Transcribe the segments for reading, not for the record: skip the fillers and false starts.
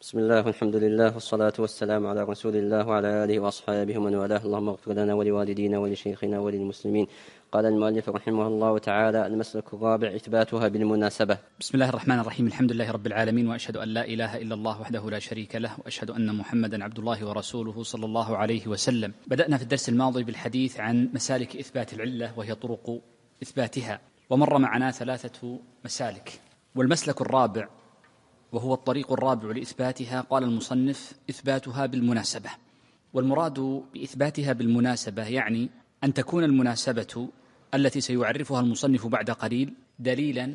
بسم الله والحمد لله والصلاة والسلام على رسول الله وعلى آله وأصحابه ومن والاه. اللهم اغفر لنا ولوالدينا ولشيخنا وللمسلمين. قال المؤلف رحمه الله تعالى: المسلك الرابع إثباتها بالمناسبة. بسم الله الرحمن الرحيم. الحمد لله رب العالمين، وأشهد أن لا إله إلا الله وحده لا شريك له، وأشهد أن محمدا عبد الله ورسوله صلى الله عليه وسلم. بدأنا في الدرس الماضي بالحديث عن مسالك إثبات العلة وهي طرق إثباتها، ومر معنا 3 مسالك، والمسلك الرابع وهو الطريق الرابع لإثباتها قال المصنف: إثباتها بالمناسبة. والمراد بإثباتها بالمناسبة يعني أن تكون المناسبة التي سيعرفها المصنف بعد قليل دليلا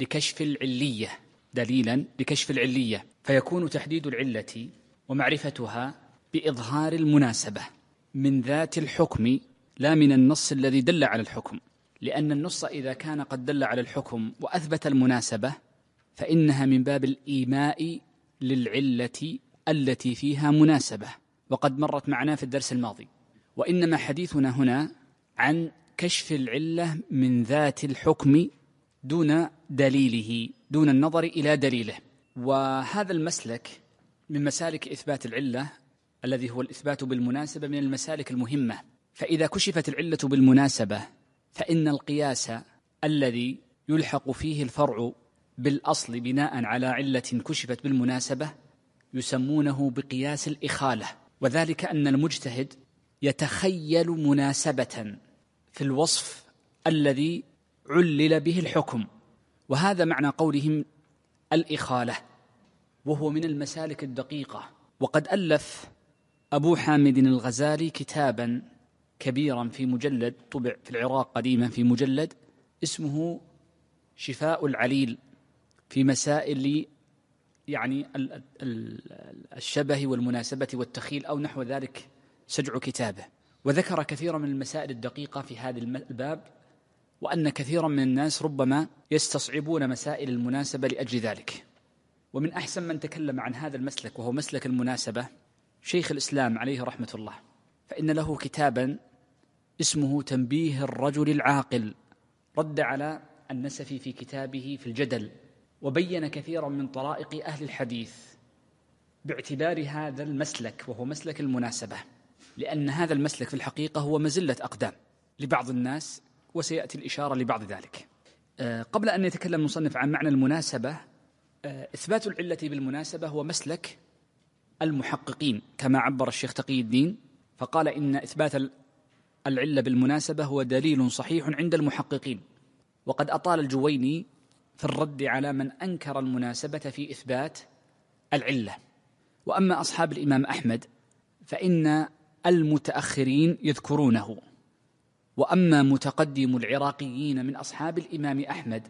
لكشف العلية، فيكون تحديد العلة ومعرفتها بإظهار المناسبة من ذات الحكم لا من النص الذي دل على الحكم، لأن النص إذا كان قد دل على الحكم وأثبت المناسبة فإنها من باب الإيماء للعلة التي فيها مناسبة، وقد مرت معنا في الدرس الماضي. وإنما حديثنا هنا عن كشف العلة من ذات الحكم دون دليله، دون النظر إلى دليله. وهذا المسلك من مسالك إثبات العلة الذي هو الإثبات بالمناسبة من المسالك المهمة. فإذا كشفت العلة بالمناسبة فإن القياس الذي يلحق فيه الفرع بالأصل بناء على علة كشفت بالمناسبة يسمونه بقياس الإخالة، وذلك أن المجتهد يتخيل مناسبة في الوصف الذي علل به الحكم، وهذا معنى قولهم الإخالة، وهو من المسالك الدقيقة. وقد ألف أبو حامد الغزالي كتابا كبيرا في مجلد، طبع في العراق قديما في مجلد، اسمه شفاء العليل في مسائل يعني الشبه والمناسبة والتخيل أو نحو ذلك سجع كتابه، وذكر كثيرا من المسائل الدقيقة في هذا الباب، وأن كثيرا من الناس ربما يستصعبون مسائل المناسبة لأجل ذلك. ومن أحسن من تكلم عن هذا المسلك وهو مسلك المناسبة شيخ الإسلام عليه رحمة الله، فإن له كتابا اسمه تنبيه الرجل العاقل، رد على النسفي في كتابه في الجدل، وبين كثيرا من طرائق أهل الحديث باعتبار هذا المسلك وهو مسلك المناسبة، لأن هذا المسلك في الحقيقة هو مزلة أقدام لبعض الناس، وسيأتي الإشارة لبعض ذلك. قبل أن يتكلم المصنف عن معنى المناسبة، إثبات العلة بالمناسبة هو مسلك المحققين كما عبر الشيخ تقي الدين، فقال إن إثبات العلة بالمناسبة هو دليل صحيح عند المحققين. وقد أطال الجويني في الرد على من أنكر المناسبة في إثبات العلة. وأما أصحاب الإمام أحمد فإن المتأخرين يذكرونه، وأما متقدم العراقيين من أصحاب الإمام أحمد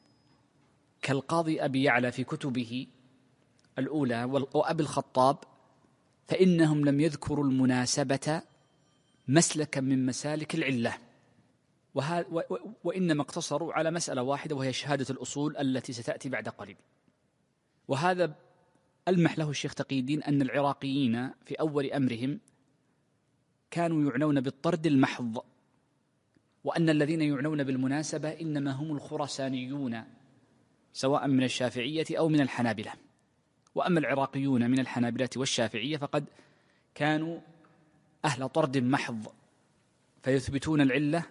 كالقاضي أبي يعلى في كتبه الأولى وأبي الخطاب فإنهم لم يذكروا المناسبة مسلكا من مسالك العلة، وإنما اقتصروا على مسألة واحدة وهي شهادة الأصول التي ستأتي بعد قليل. وهذا ألمح له الشيخ تقي الدين أن العراقيين في أول أمرهم كانوا يعنون بالطرد المحض، وأن الذين يعنون بالمناسبة إنما هم الخرسانيون سواء من الشافعية أو من الحنابلة. وأما العراقيون من الحنابلة والشافعية فقد كانوا أهل طرد محض، فيثبتون العلة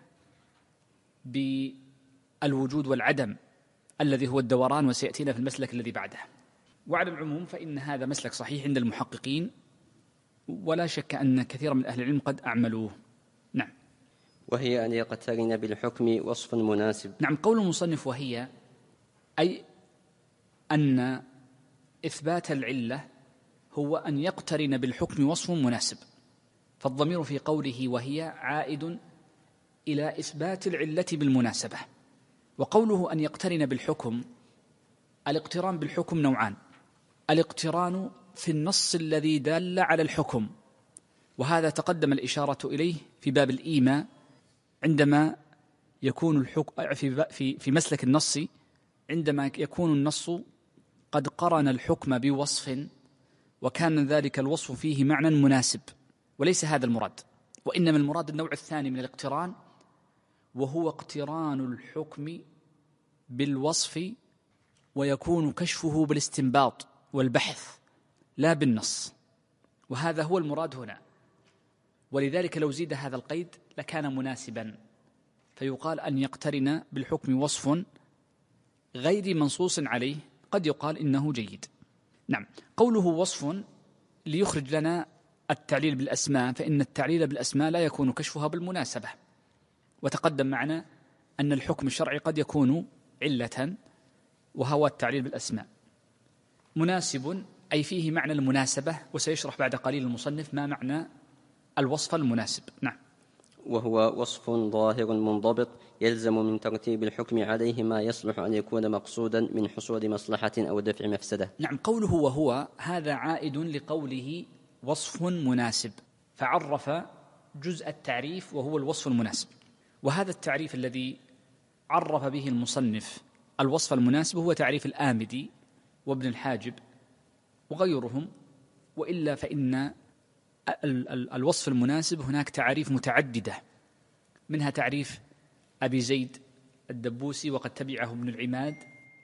بالوجود والعدم الذي هو الدوران، وسيأتينا في المسلك الذي بعده. وعلى العموم فإن هذا مسلك صحيح عند المحققين، ولا شك أن كثير من أهل العلم قد أعملوه. نعم. وهي أن يقترن بالحكم وصف مناسب. نعم، قول المصنف وهي أي أن إثبات العلة هو أن يقترن بالحكم وصف مناسب، فالضمير في قوله وهي عائد إلى إثبات العلة بالمناسبة. وقوله أن يقترن بالحكم، الاقتران بالحكم نوعان: الاقتران في النص الذي دل على الحكم، وهذا تقدم الإشارة إليه في باب الإيماء عندما يكون الحكم في مسلك النص، عندما يكون النص قد قرن الحكم بوصف وكان ذلك الوصف فيه معنى مناسب، وليس هذا المراد، وإنما المراد النوع الثاني من الاقتران، وهو اقتران الحكم بالوصف ويكون كشفه بالاستنباط والبحث لا بالنص، وهذا هو المراد هنا. ولذلك لو زيد هذا القيد لكان مناسبا، فيقال أن يقترن بالحكم وصف غير منصوص عليه قد يقال إنه جيد. نعم، قوله وصف ليخرج لنا التعليل بالأسماء، فإن التعليل بالأسماء لا يكون كشفها بالمناسبة، وتقدم معنا أن الحكم الشرعي قد يكون علة، وهو التعليل بالأسماء. مناسب أي فيه معنى المناسبة، وسيشرح بعد قليل المصنف ما معنى الوصف المناسب. نعم. وهو وصف ظاهر منضبط يلزم من ترتيب الحكم عليه ما يصلح أن يكون مقصودا من حصول مصلحة أو دفع مفسدة. نعم، قوله وهو هذا عائد لقوله وصف مناسب، فعرف جزء التعريف وهو الوصف المناسب. وهذا التعريف الذي عرف به المصنف الوصف المناسب هو تعريف الآمدي وابن الحاجب وغيرهم، وإلا فإن الوصف المناسب هناك تعريف متعددة، منها تعريف أبي زيد الدبوسي، وقد تبعه ابن العماد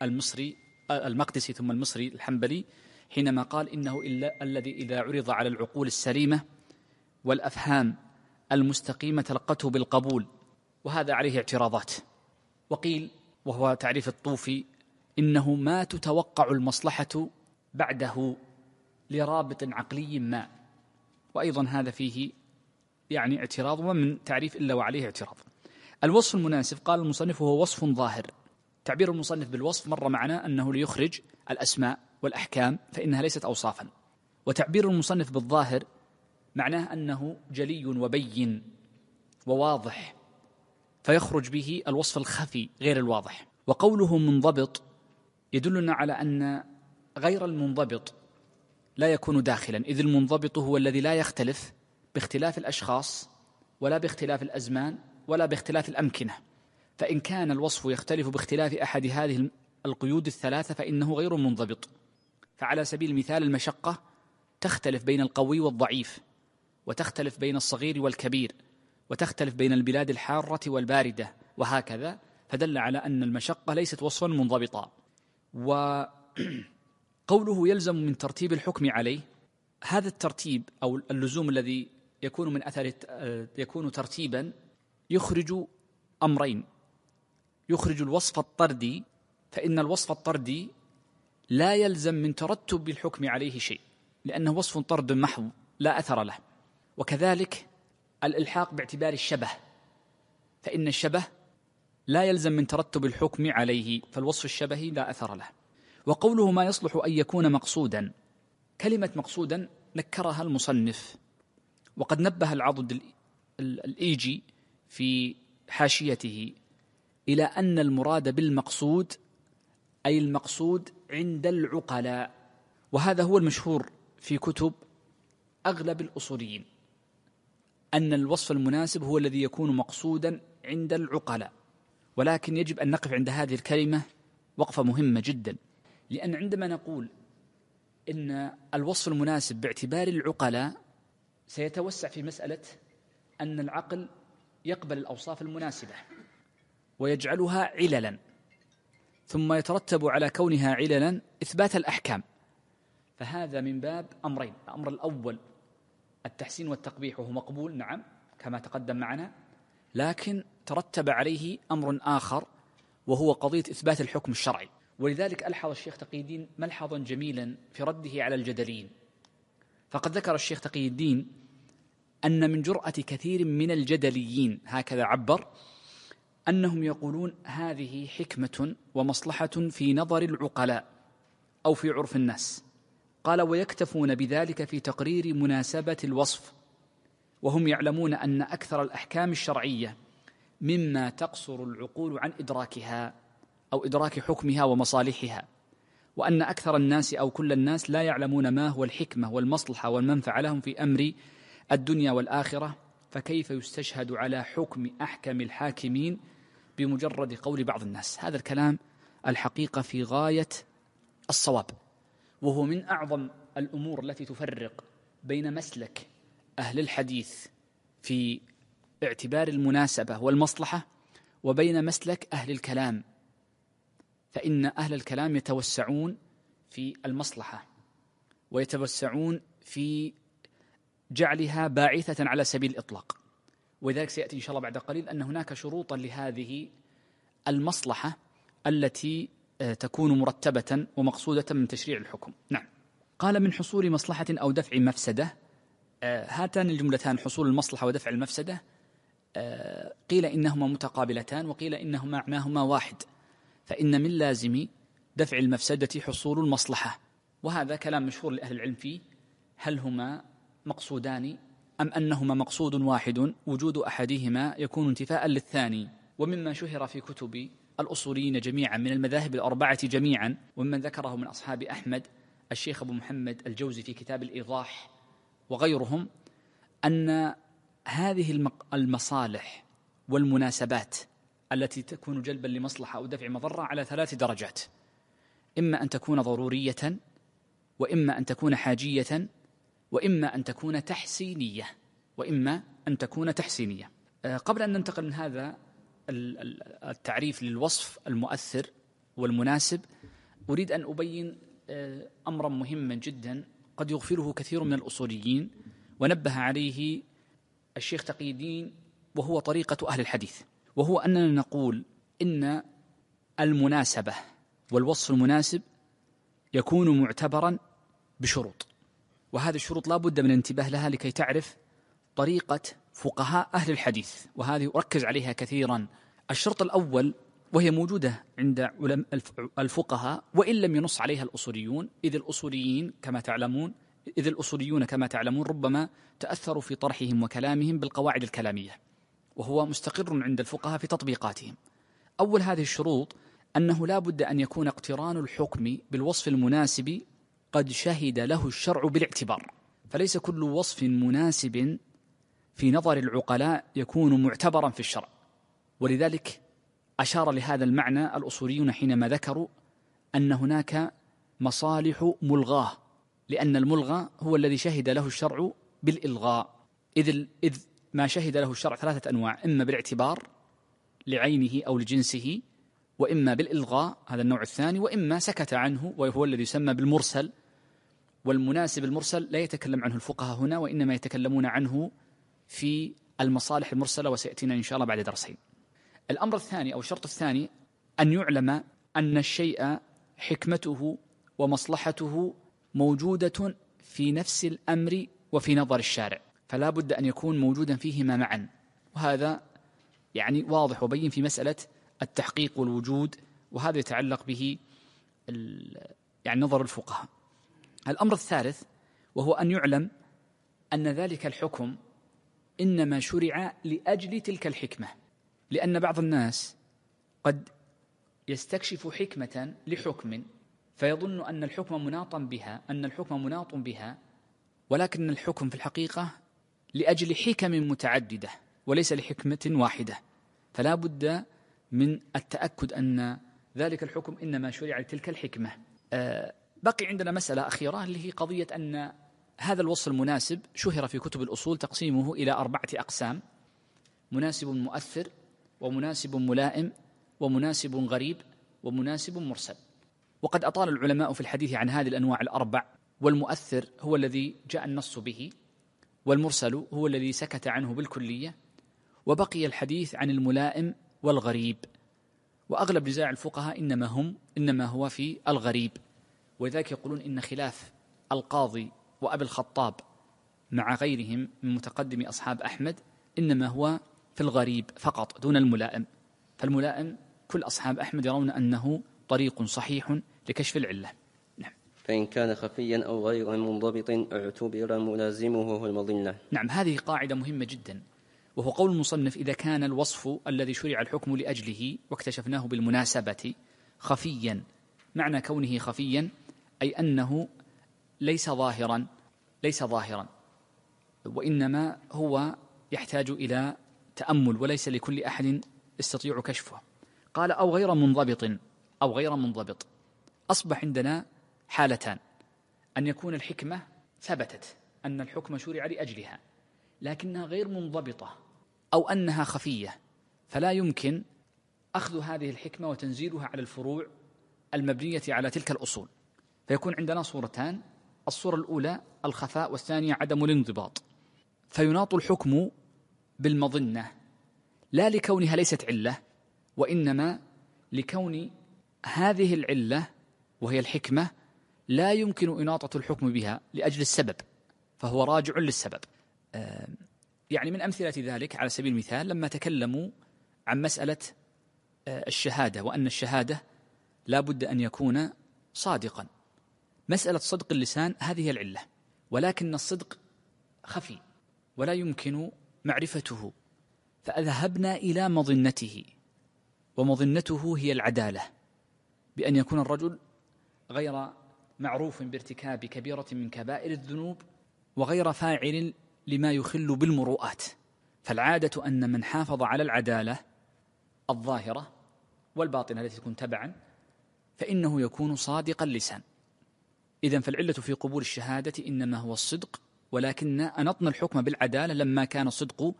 المقدسي ثم المصري الحنبلي حينما قال إنه الذي إذا عرض على العقول السليمة والأفهام المستقيمة تلقته بالقبول، وهذا عليه اعتراضات. وقيل وهو تعريف الطوفي إنه ما تتوقع المصلحة بعده لرابط عقلي ما، وأيضا هذا فيه يعني اعتراض، ومن تعريف إلا وعليه اعتراض. الوصف المناسب قال المصنف هو وصف ظاهر. تعبير المصنف بالوصف مر معنا أنه ليخرج الأسماء والأحكام فإنها ليست أوصافا، وتعبير المصنف بالظاهر معناه أنه جلي وبين وواضح، فيخرج به الوصف الخفي غير الواضح. وقوله منضبط يدلنا على أن غير المنضبط لا يكون داخلا، إذ المنضبط هو الذي لا يختلف باختلاف الأشخاص ولا باختلاف الأزمان ولا باختلاف الأمكنة. فإن كان الوصف يختلف باختلاف أحد هذه القيود الثلاثة فإنه غير منضبط. فعلى سبيل المثال المشقة تختلف بين القوي والضعيف، وتختلف بين الصغير والكبير، وتختلف بين البلاد الحارة والباردة، وهكذا، فدل على أن المشقة ليست وصفا منضبطا. وقوله يلزم من ترتيب الحكم عليه، هذا الترتيب أو اللزوم الذي يكون من أثر يكون ترتيبا يخرج أمرين: يخرج الوصف الطردي، فإن الوصف الطردي لا يلزم من ترتب الحكم عليه شيء، لأنه وصف طرد محض لا أثر له. وكذلك الإلحاق باعتبار الشبه، فإن الشبه لا يلزم من ترتب الحكم عليه، فالوصف الشبهي لا أثر له. وقوله ما يصلح أن يكون مقصودا، كلمة مقصودا نكرها المصنف، وقد نبه العضد الإيجي في حاشيته إلى أن المراد بالمقصود أي المقصود عند العقلاء، وهذا هو المشهور في كتب أغلب الأصوليين، أن الوصف المناسب هو الذي يكون مقصودا عند العقلاء. ولكن يجب أن نقف عند هذه الكلمة وقفة مهمة جدا، لأن عندما نقول إن الوصف المناسب باعتبار العقلاء سيتوسع في مسألة أن العقل يقبل الأوصاف المناسبة ويجعلها عللا، ثم يترتب على كونها عللا إثبات الأحكام، فهذا من باب أمرين: الأمر الأول التحسين والتقبيح، وهو مقبول نعم كما تقدم معنا، لكن ترتب عليه أمر آخر وهو قضية إثبات الحكم الشرعي. ولذلك ألحظ الشيخ تقي الدين ملحظا جميلا في رده على الجدليين، فقد ذكر الشيخ تقي الدين أن من جرأة كثير من الجدليين، هكذا عبر، أنهم يقولون هذه حكمة ومصلحة في نظر العقلاء أو في عرف الناس. قال ويكتفون بذلك في تقرير مناسبة الوصف، وهم يعلمون أن أكثر الأحكام الشرعية مما تقصر العقول عن إدراكها أو إدراك حكمها ومصالحها، وأن أكثر الناس أو كل الناس لا يعلمون ما هو الحكمة والمصلحة والمنفعة لهم في أمر الدنيا والآخرة، فكيف يستشهد على حكم أحكم الحاكمين بمجرد قول بعض الناس؟ هذا الكلام الحقيقة في غاية الصواب، وهو من أعظم الأمور التي تفرق بين مسلك أهل الحديث في اعتبار المناسبة والمصلحة وبين مسلك أهل الكلام، فإن أهل الكلام يتوسعون في المصلحة ويتوسعون في جعلها باعثة على سبيل الإطلاق. ولذلك سيأتي إن شاء الله بعد قليل أن هناك شروطا لهذه المصلحة التي تكون مرتبة ومقصودة من تشريع الحكم. نعم. قال من حصول مصلحة أو دفع مفسدة. هاتان الجملتان حصول المصلحة ودفع المفسدة قيل إنهما متقابلتان وقيل إنهما معناهما واحد، فإن من لازم دفع المفسدة حصول المصلحة، وهذا كلام مشهور لأهل العلم فيه، هل هما مقصودان أم أنهما مقصود واحد وجود أحدهما يكون انتفاء للثاني. ومما شهر في كتب الأصوليين جميعا من المذاهب الأربعة جميعا، ومن ذكره من أصحاب أحمد الشيخ أبو محمد الجوزي في كتاب الإيضاح وغيرهم، أن هذه المصالح والمناسبات التي تكون جلبا لمصلحة أو دفع مضرة على 3 درجات: إما أن تكون ضرورية، وإما أن تكون حاجية، وإما أن تكون تحسينية. قبل أن ننتقل من هذا التعريف للوصف المؤثر والمناسب، أريد أن أبين أمرا مهما جدا قد يغفله كثير من الأصوليين، ونبه عليه الشيخ تقي الدين، وهو طريقة أهل الحديث، وهو أننا نقول إن المناسبة والوصف المناسب يكون معتبرا بشروط، وهذه الشروط لا بد من الانتباه لها لكي تعرف طريقة فقهاء أهل الحديث، وهذه أركز عليها كثيرا. الشرط الأول، وهي موجودة عند الفقهاء وإن لم ينص عليها الأصوليون، إذ الأصوليون كما تعلمون ربما تأثروا في طرحهم وكلامهم بالقواعد الكلامية، وهو مستقر عند الفقهاء في تطبيقاتهم. أول هذه الشروط أنه لا بد أن يكون اقتران الحكم بالوصف المناسب قد شهد له الشرع بالاعتبار، فليس كل وصف مناسب في نظر العقلاء يكون معتبرا في الشرع. ولذلك أشار لهذا المعنى الأصوليون حينما ذكروا أن هناك مصالح ملغاة، لأن الملغى هو الذي شهد له الشرع بالإلغاء، إذ ما شهد له الشرع 3 أنواع: إما بالاعتبار لعينه أو لجنسه، وإما بالإلغاء هذا النوع الثاني، وإما سكت عنه وهو الذي يسمى بالمرسل. والمناسب المرسل لا يتكلم عنه الفقهاء هنا، وإنما يتكلمون عنه في المصالح المرسلة، وسيأتينا إن شاء الله بعد درسين. الأمر الثاني أو الشرط الثاني أن يعلم أن الشيء حكمته ومصلحته موجودة في نفس الأمر وفي نظر الشارع، فلا بد أن يكون موجودا فيهما معا، وهذا يعني واضح وبين في مسألة التحقيق والوجود، وهذا يتعلق به يعني نظر الفقهاء. الأمر الثالث وهو أن يعلم أن ذلك الحكم إنما شرع لأجل تلك الحكمة، لأن بعض الناس قد يستكشف حكمة لحكم فيظن أن الحكم مناط بها، ولكن الحكم في الحقيقة لأجل حكم متعددة وليس لحكمة واحدة، فلا بد من التأكد أن ذلك الحكم إنما شرع لتلك الحكمة. بقي عندنا مسألة أخيرة اللي هي قضية أن هذا الوصف المناسب شهر في كتب الأصول تقسيمه إلى 4 أقسام: مناسب مؤثر، ومناسب ملائم، ومناسب غريب، ومناسب مرسل. وقد أطال العلماء في الحديث عن هذه الأنواع ال4، والمؤثر هو الذي جاء النص به، والمرسل هو الذي سكت عنه بالكلية، وبقي الحديث عن الملائم والغريب، وأغلب نزاع الفقهاء إنما هو في الغريب. وذلك يقولون إن خلاف القاضي وأبي الخطاب مع غيرهم من متقدم أصحاب أحمد إنما هو في الغريب فقط دون الملائم، فالملائم كل أصحاب أحمد يرون أنه طريق صحيح لكشف العلة. نعم. فإن كان خفيا أو غير منضبط اعتبر ملازمه هو المضلة. نعم، هذه قاعدة مهمة جدا، وهو قول المصنف: إذا كان الوصف الذي شرع الحكم لأجله واكتشفناه بالمناسبة خفيا، معنى كونه خفيا أي أنه ليس ظاهرا، وإنما هو يحتاج إلى تأمل وليس لكل أحد يستطيع كشفه. قال: أو غير منضبط. أصبح عندنا حالتان: أن يكون الحكمة ثبتت أن الحكم شرع لأجلها لكنها غير منضبطة، أو أنها خفية، فلا يمكن أخذ هذه الحكمة وتنزيلها على الفروع المبنية على تلك الأصول. فيكون عندنا صورتان: الصورة الأولى الخفاء، والثانية عدم الانضباط. فيناط الحكم بالمظنة لا لكونها ليست علة، وإنما لكون هذه العلة وهي الحكمة لا يمكن إناطة الحكم بها لأجل السبب، فهو راجع للسبب. يعني من أمثلة ذلك على سبيل المثال لما تكلموا عن مسألة الشهادة، وأن الشهادة لا بد أن يكون صادقا. مسألة صدق اللسان هذه هي العلة، ولكن الصدق خفي ولا يمكن معرفته، فأذهبنا إلى مظنته، ومظنته هي العدالة، بأن يكون الرجل غير معروف بارتكاب كبيرة من كبائر الذنوب، وغير فاعل لما يخل بالمروءات. فالعادة أن من حافظ على العدالة الظاهرة والباطنة التي تكون تبعا فإنه يكون صادق اللسان. إذن فالعلة في قبول الشهادة إنما هو الصدق، ولكن أنطنا الحكم بالعدالة لما كان الصدق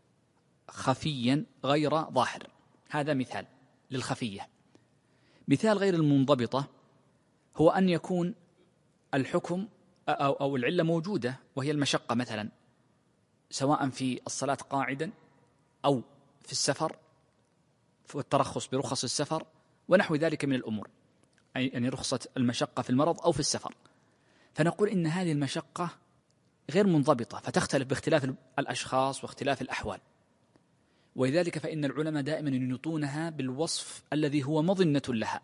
خفيا غير ظاهر. هذا مثال للخفية. مثال غير المنضبطة هو أن يكون الحكم أو العلة موجودة وهي المشقة مثلا، سواء في الصلاة قاعدا أو في السفر، والترخص برخص السفر ونحو ذلك من الأمور، يعني رخصة المشقة في المرض أو في السفر. فنقول إن هذه المشقة غير منضبطة، فتختلف باختلاف الأشخاص واختلاف الأحوال، ولذلك فإن العلماء دائما ينطونها بالوصف الذي هو مظنة لها،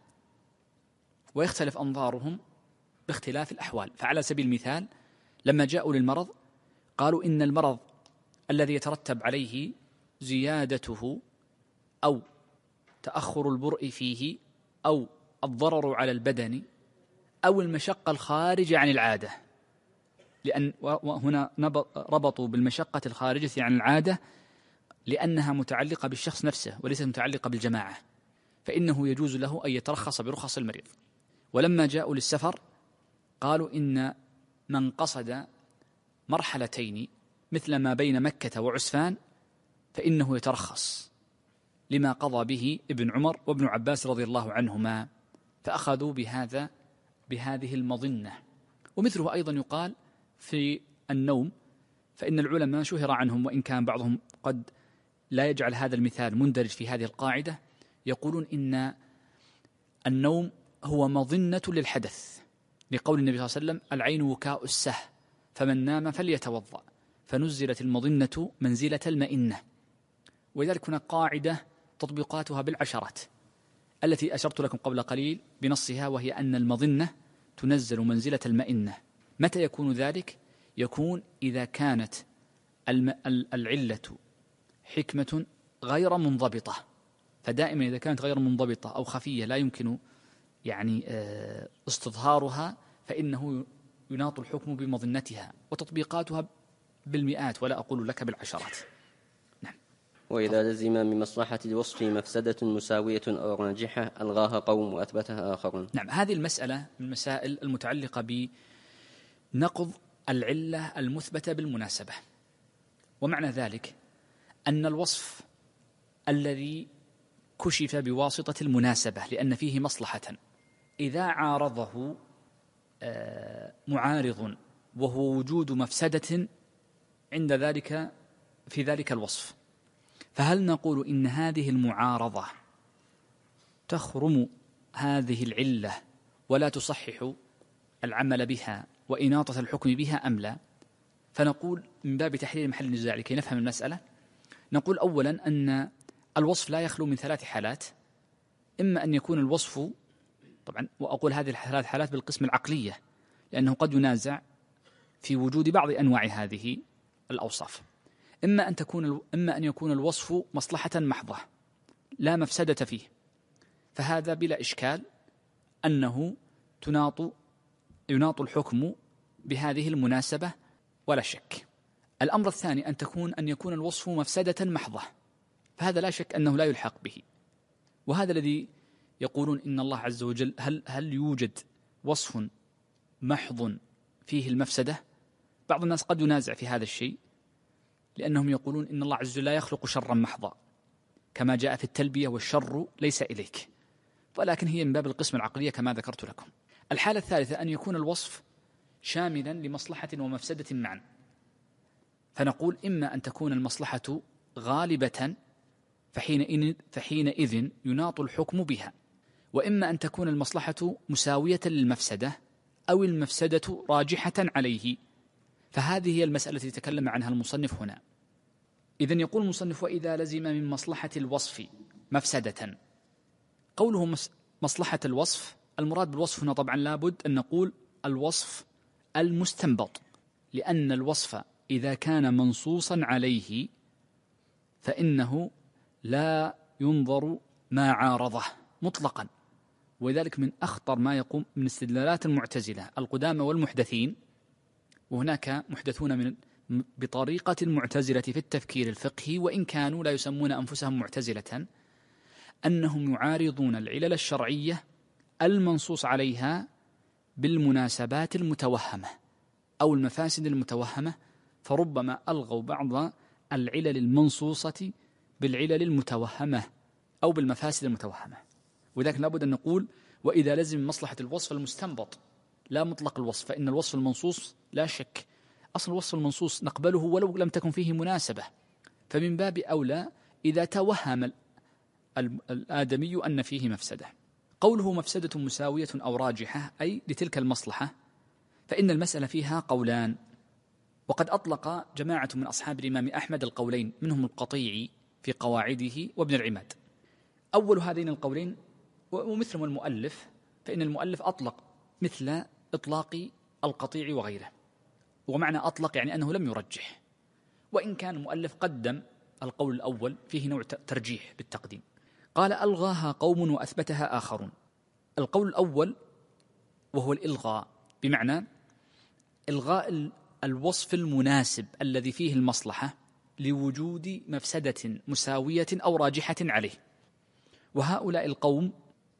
ويختلف أنظارهم باختلاف الأحوال. فعلى سبيل المثال لما جاءوا للمرض قالوا إن المرض الذي يترتب عليه زيادته أو تأخر البرء فيه أو الضرر على البدن أو المشقة الخارجة عن العادة، لأن وهنا ربطوا بالمشقة الخارجة عن العادة لأنها متعلقة بالشخص نفسه وليست متعلقة بالجماعة، فإنه يجوز له أن يترخص برخص المريض. ولما جاءوا للسفر قالوا إن من قصد مرحلتين مثل ما بين مكة وعسفان فإنه يترخص، لما قضى به ابن عمر وابن عباس رضي الله عنهما، فأخذوا بهذه المظنة. ومثله أيضا يقال في النوم، فإن العلماء شهر عنهم وإن كان بعضهم قد لا يجعل هذا المثال مندرج في هذه القاعدة، يقولون إن النوم هو مظنة للحدث، لقول النبي صلى الله عليه وسلم العين وكاء السه فمن نام فليتوضأ، فنزلت المظنة منزلة المئنة. ولذلك هناك قاعدة تطبيقاتها بالعشرات التي أشرت لكم قبل قليل بنصها، وهي أن المظنة تنزل منزلة المئنة. متى يكون ذلك؟ يكون إذا كانت العلة حكمة غير منضبطة، فدائما إذا كانت غير منضبطة أو خفية لا يمكن يعني استظهارها فإنه يناط الحكم بمظنتها، وتطبيقاتها بالمئات ولا أقول لك بالعشرات. نعم. وإذا لزم من مصلحة الوصف مفسدة مساوية أو راجحة ألغاها قوم وأثبتها آخرون. نعم، هذه المسألة من المسائل المتعلقة بنقض العلة المثبتة بالمناسبة. ومعنى ذلك أن الوصف الذي كشف بواسطة المناسبة لأن فيه مصلحة، إذا عارضه معارض وهو وجود مفسدة عند ذلك في ذلك الوصف، فهل نقول إن هذه المعارضة تخرم هذه العلة ولا تصحح العمل بها وإناطة الحكم بها أم لا؟ فنقول من باب تحرير محل النزاع لكي نفهم المسألة، نقول أولا أن الوصف لا يخلو من ثلاث حالات. إما أن يكون الوصف، طبعا وأقول هذه الثلاث حالات بالقسم العقلية لأنه قد ينازع في وجود بعض أنواع هذه الأوصاف. إما أن يكون الوصف مصلحة محضة لا مفسدة فيه، فهذا بلا إشكال أنه يناط الحكم بهذه المناسبة ولا شك. الأمر الثاني أن يكون الوصف مفسدة محضة، فهذا لا شك أنه لا يلحق به. وهذا الذي يقولون إن الله عز وجل هل يوجد وصف محض فيه المفسدة؟ بعض الناس قد ينازع في هذا الشيء، لأنهم يقولون إن الله عز وجل لا يخلق شرا محضا كما جاء في التلبية والشر ليس إليك، ولكن هي من باب القسم العقلية كما ذكرت لكم. الحالة الثالثة أن يكون الوصف شاملا لمصلحة ومفسدة معا، فنقول إما أن تكون المصلحة غالبة فحينئذ يناط الحكم بها، وإما أن تكون المصلحة مساوية للمفسدة أو المفسدة راجحة عليه، فهذه هي المسألة التي تكلم عنها المصنف هنا. إذن يقول المصنف: وإذا لزم من مصلحة الوصف مفسدة. قوله مصلحة الوصف، المراد بالوصف هنا طبعا لابد أن نقول الوصف المستنبط، لأن الوصف إذا كان منصوصا عليه فإنه لا ينظر ما عارضه مطلقا، ولذلك من أخطر ما يقوم من استدلالات المعتزلة القدامى والمحدثين، وهناك محدثون بطريقة المعتزلة في التفكير الفقهي وإن كانوا لا يسمون أنفسهم معتزلة، أنهم يعارضون العلل الشرعية المنصوص عليها بالمناسبات المتوهمة أو المفاسد المتوهمة، فربما ألغوا بعض العلل المنصوصة بالعلل المتوهمة أو بالمفاسد المتوهمة. وذلك لابد أن نقول: وإذا لزم مصلحة الوصف المستنبط لا مطلق الوصف، فإن الوصف المنصوص لا شك أصل الوصف المنصوص نقبله ولو لم تكن فيه مناسبة، فمن باب أولى إذا توهم الآدمي أن فيه مفسدة. قوله مفسدة مساوية أو راجحة أي لتلك المصلحة، فإن المسألة فيها قولان، وقد أطلق جماعة من أصحاب الإمام أحمد القولين، منهم القطيعي في قواعده وابن العماد. أول هذين القولين ومثلهم المؤلف، فإن المؤلف أطلق مثل إطلاق القطيع وغيره، ومعنى أطلق يعني أنه لم يرجح، وإن كان المؤلف قدم القول الأول فيه نوع ترجيح بالتقديم. قال: ألغاها قوم وأثبتها آخرون. القول الأول وهو الإلغاء، بمعنى إلغاء الوصف المناسب الذي فيه المصلحة لوجود مفسدة مساوية أو راجحة عليه. وهؤلاء القوم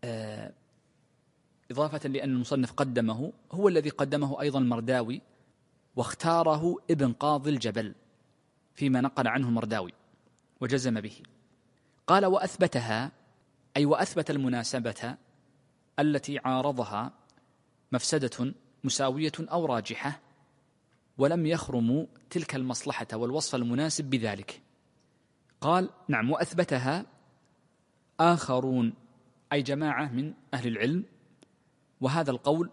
إضافة لأن المصنف قدمه، هو الذي قدمه أيضا المرداوي، واختاره ابن قاضي الجبل فيما نقل عنه المرداوي وجزم به. قال: وأثبتها أي وأثبت المناسبة التي عارضها مفسدة مساوية أو راجحة، ولم يخرموا تلك المصلحة والوصف المناسب بذلك. قال: نعم، وأثبتها آخرون أي جماعة من أهل العلم، وهذا القول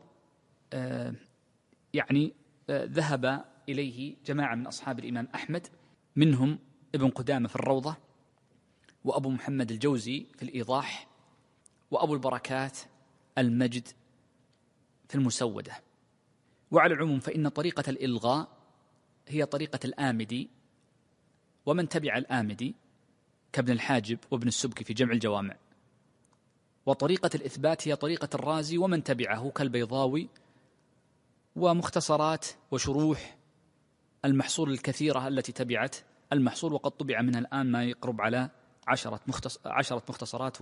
ذهب إليه جماعة من أصحاب الإمام أحمد، منهم ابن قدامة في الروضة، وأبو محمد الجوزي في الإيضاح، وأبو البركات المجد في المسودة. وعلى العموم فإن طريقة الإلغاء هي طريقة الآمدي ومن تبع الآمدي كابن الحاجب وابن السبكي في جمع الجوامع، وطريقة الإثبات هي طريقة الرازي ومن تبعه كالبيضاوي، ومختصرات وشروح المحصول الكثيرة التي تبعت المحصول، وقد طبع منها الآن ما يقرب على 10 مختصرات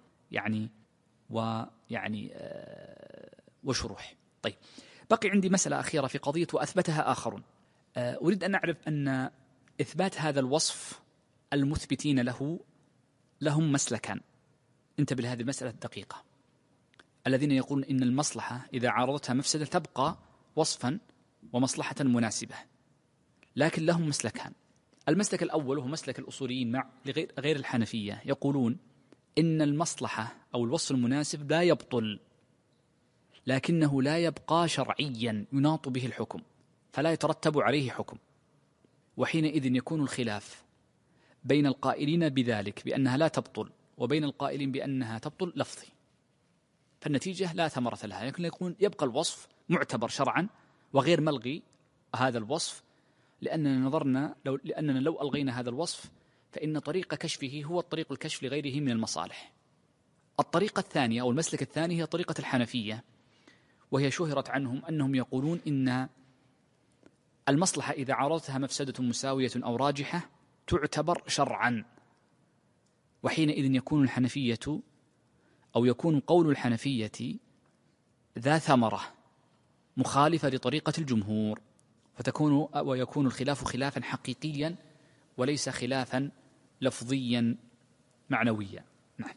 وشروح. طيب، بقي عندي مسألة أخيرة في قضية وأثبتها آخرون. أريد أن نعرف أن إثبات هذا الوصف المثبتين له لهم مسلكان. انتبه لهذه المسألة الدقيقة. الذين يقولون إن المصلحة إذا عارضتها مفسدة تبقى وصفا ومصلحة مناسبة، لكن لهم مسلكان. المسلك الأول هو مسلك الأصوليين مع غير الحنفية، يقولون إن المصلحة أو الوصف المناسب لا يبطل، لكنه لا يبقى شرعيا يناط به الحكم، فلا يترتب عليه حكم. وحينئذ يكون الخلاف بين القائلين بذلك بأنها لا تبطل وبين القائلين بأنها تبطل لفظي، فالنتيجة لا ثمرة لها. لكن يكون يبقى الوصف معتبر شرعا وغير ملغي هذا الوصف، لأننا لو ألغينا هذا الوصف فإن طريق كشفه هو الطريق الكشف لغيره من المصالح. الطريقة الثانية أو المسلك الثاني هي طريقة الحنفية، وهي شهرت عنهم أنهم يقولون إن المصلحة إذا عارضتها مفسدة مساوية أو راجحة تعتبر شرعا، وحينئذ يكون الحنفية أو يكون قول الحنفية ذا ثمرة مخالفة لطريقة الجمهور، ويكون الخلاف خلافا حقيقيا وليس خلافا لفظيا معنويا. نعم.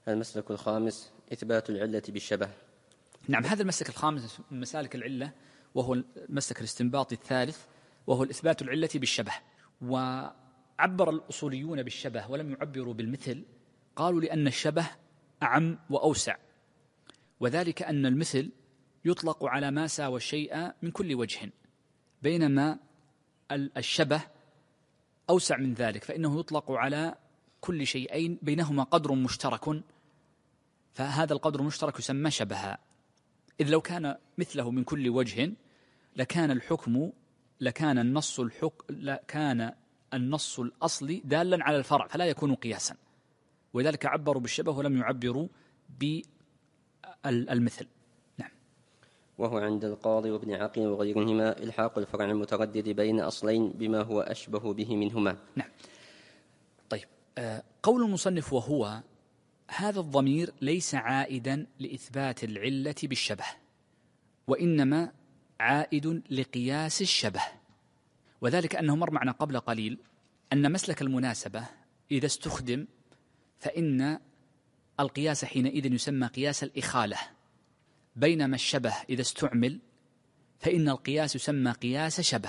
المسلك الخامس: إثبات العلة بالشبه. نعم، هذا المسلك الخامس من مسالك العلة، وهو المسلك الاستنباطي الثالث، وهو الإثبات العلة بالشبه. وعبر الأصوليون بالشبه ولم يعبروا بالمثل، قالوا لأن الشبه أعم وأوسع، وذلك أن المثل يطلق على ما ساوى الشيء من كل وجه، بينما الشبه أوسع من ذلك، فإنه يطلق على كل شيئين بينهما قدر مشترك، فهذا القدر المشترك يسمى شبها. إذ لو كان مثله من كل وجه لكان النص الأصلي دالا على الفرع فلا يكون قياسا، ولذلك عبروا بالشبه ولم يعبروا بالمثل. نعم. وهو عند القاضي وابن عقيل وغيرهما إلحاق الفرع المتردد بين أصلين بما هو أشبه به منهما. نعم. طيب، قول المصنف وهو، هذا الضمير ليس عائدا لإثبات العلة بالشبه، وإنما عائد لقياس الشبه، وذلك أنه مر معنا قبل قليل أن مسلك المناسبة إذا استخدم فإن القياس حينئذ يسمى قياس الإخالة، بينما الشبه إذا استعمل فإن القياس يسمى قياس شبه.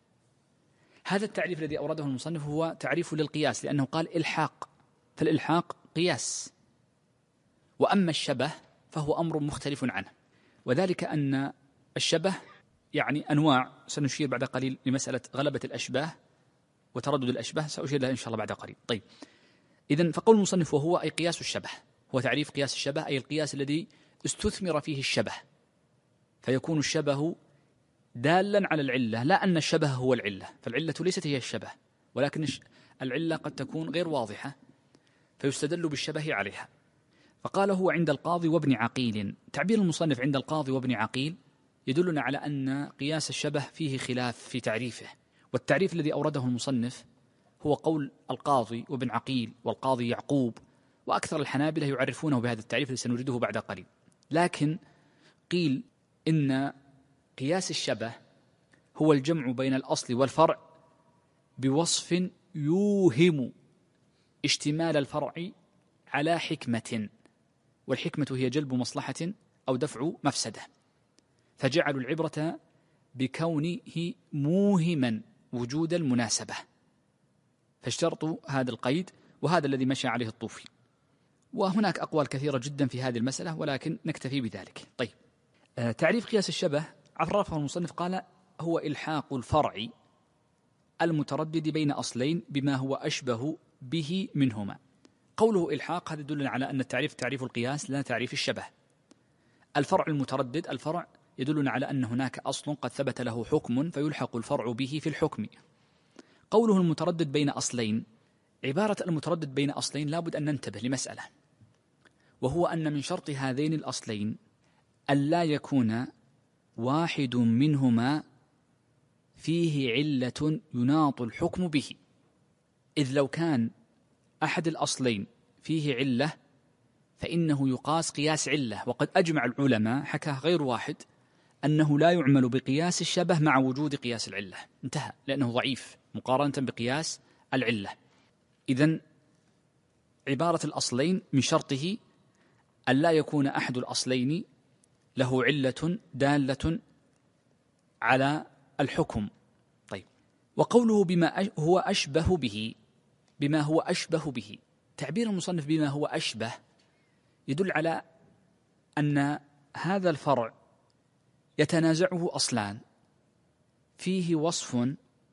هذا التعريف الذي أورده المصنف هو تعريف للقياس، لأنه قال إلحاق، فالإلحاق قياس، وأما الشبه فهو أمر مختلف عنه، وذلك أن الشبه يعني أنواع، سنشير بعد قليل لمسألة غلبة الأشباه وتردد الأشباه، سأشير لها إن شاء الله بعد قليل. طيب، إذن فقول المصنف وهو أي قياس الشبه، هو تعريف قياس الشبه، أي القياس الذي استثمر فيه الشبه، فيكون الشبه دالا على العلة، لا أن الشبه هو العلة، فالعلة ليست هي الشبه، ولكن العلة قد تكون غير واضحة فيستدل بالشبه عليها. فقال هو عند القاضي وابن عقيل. تعبير المصنف عند القاضي وابن عقيل يدلنا على أن قياس الشبه فيه خلاف في تعريفه، والتعريف الذي أورده المصنف هو قول القاضي وابن عقيل والقاضي يعقوب، وأكثر الحنابلة يعرفونه بهذا التعريف الذي سنريده بعد قليل. لكن قيل إن قياس الشبه هو الجمع بين الأصل والفرع بوصف يوهم اشتمال الفرع على حكمة، والحكمة هي جلب مصلحة أو دفع مفسدة، فجعلوا العبرة بكونه موهما وجود المناسبة، فاشترطوا هذا القيد، وهذا الذي مشى عليه الطوفي. وهناك أقوال كثيرة جدا في هذه المسألة، ولكن نكتفي بذلك. طيب، تعريف قياس الشبه عرفه المصنف، قال هو إلحاق الفرع المتردد بين أصلين بما هو أشبه به منهما. قوله إلحاق هذا يدل على أن التعريف تعريف القياس لا تعريف الشبه. الفرع المتردد، الفرع يدلنا على أن هناك أصل قد ثبت له حكم فيلحق الفرع به في الحكم. قوله المتردد بين أصلين، عبارة المتردد بين أصلين لابد أن ننتبه لمسألة، وهو أن من شرط هذين الأصلين ألا يكون واحد منهما فيه علة يناط الحكم به، إذ لو كان أحد الأصلين فيه علة فإنه يقاس قياس علة، وقد أجمع العلماء حكى غير واحد أنه لا يعمل بقياس الشبه مع وجود قياس العلة، انتهى، لأنه ضعيف مقارنة بقياس العلة. إذن عبارة الأصلين من شرطه ألا يكون أحد الأصلين له علة دالة على الحكم. طيب، وقوله بما هو أشبه به، بما هو أشبه به، تعبير المصنف بما هو أشبه يدل على أن هذا الفرع يتنازعه أصلان، فيه وصف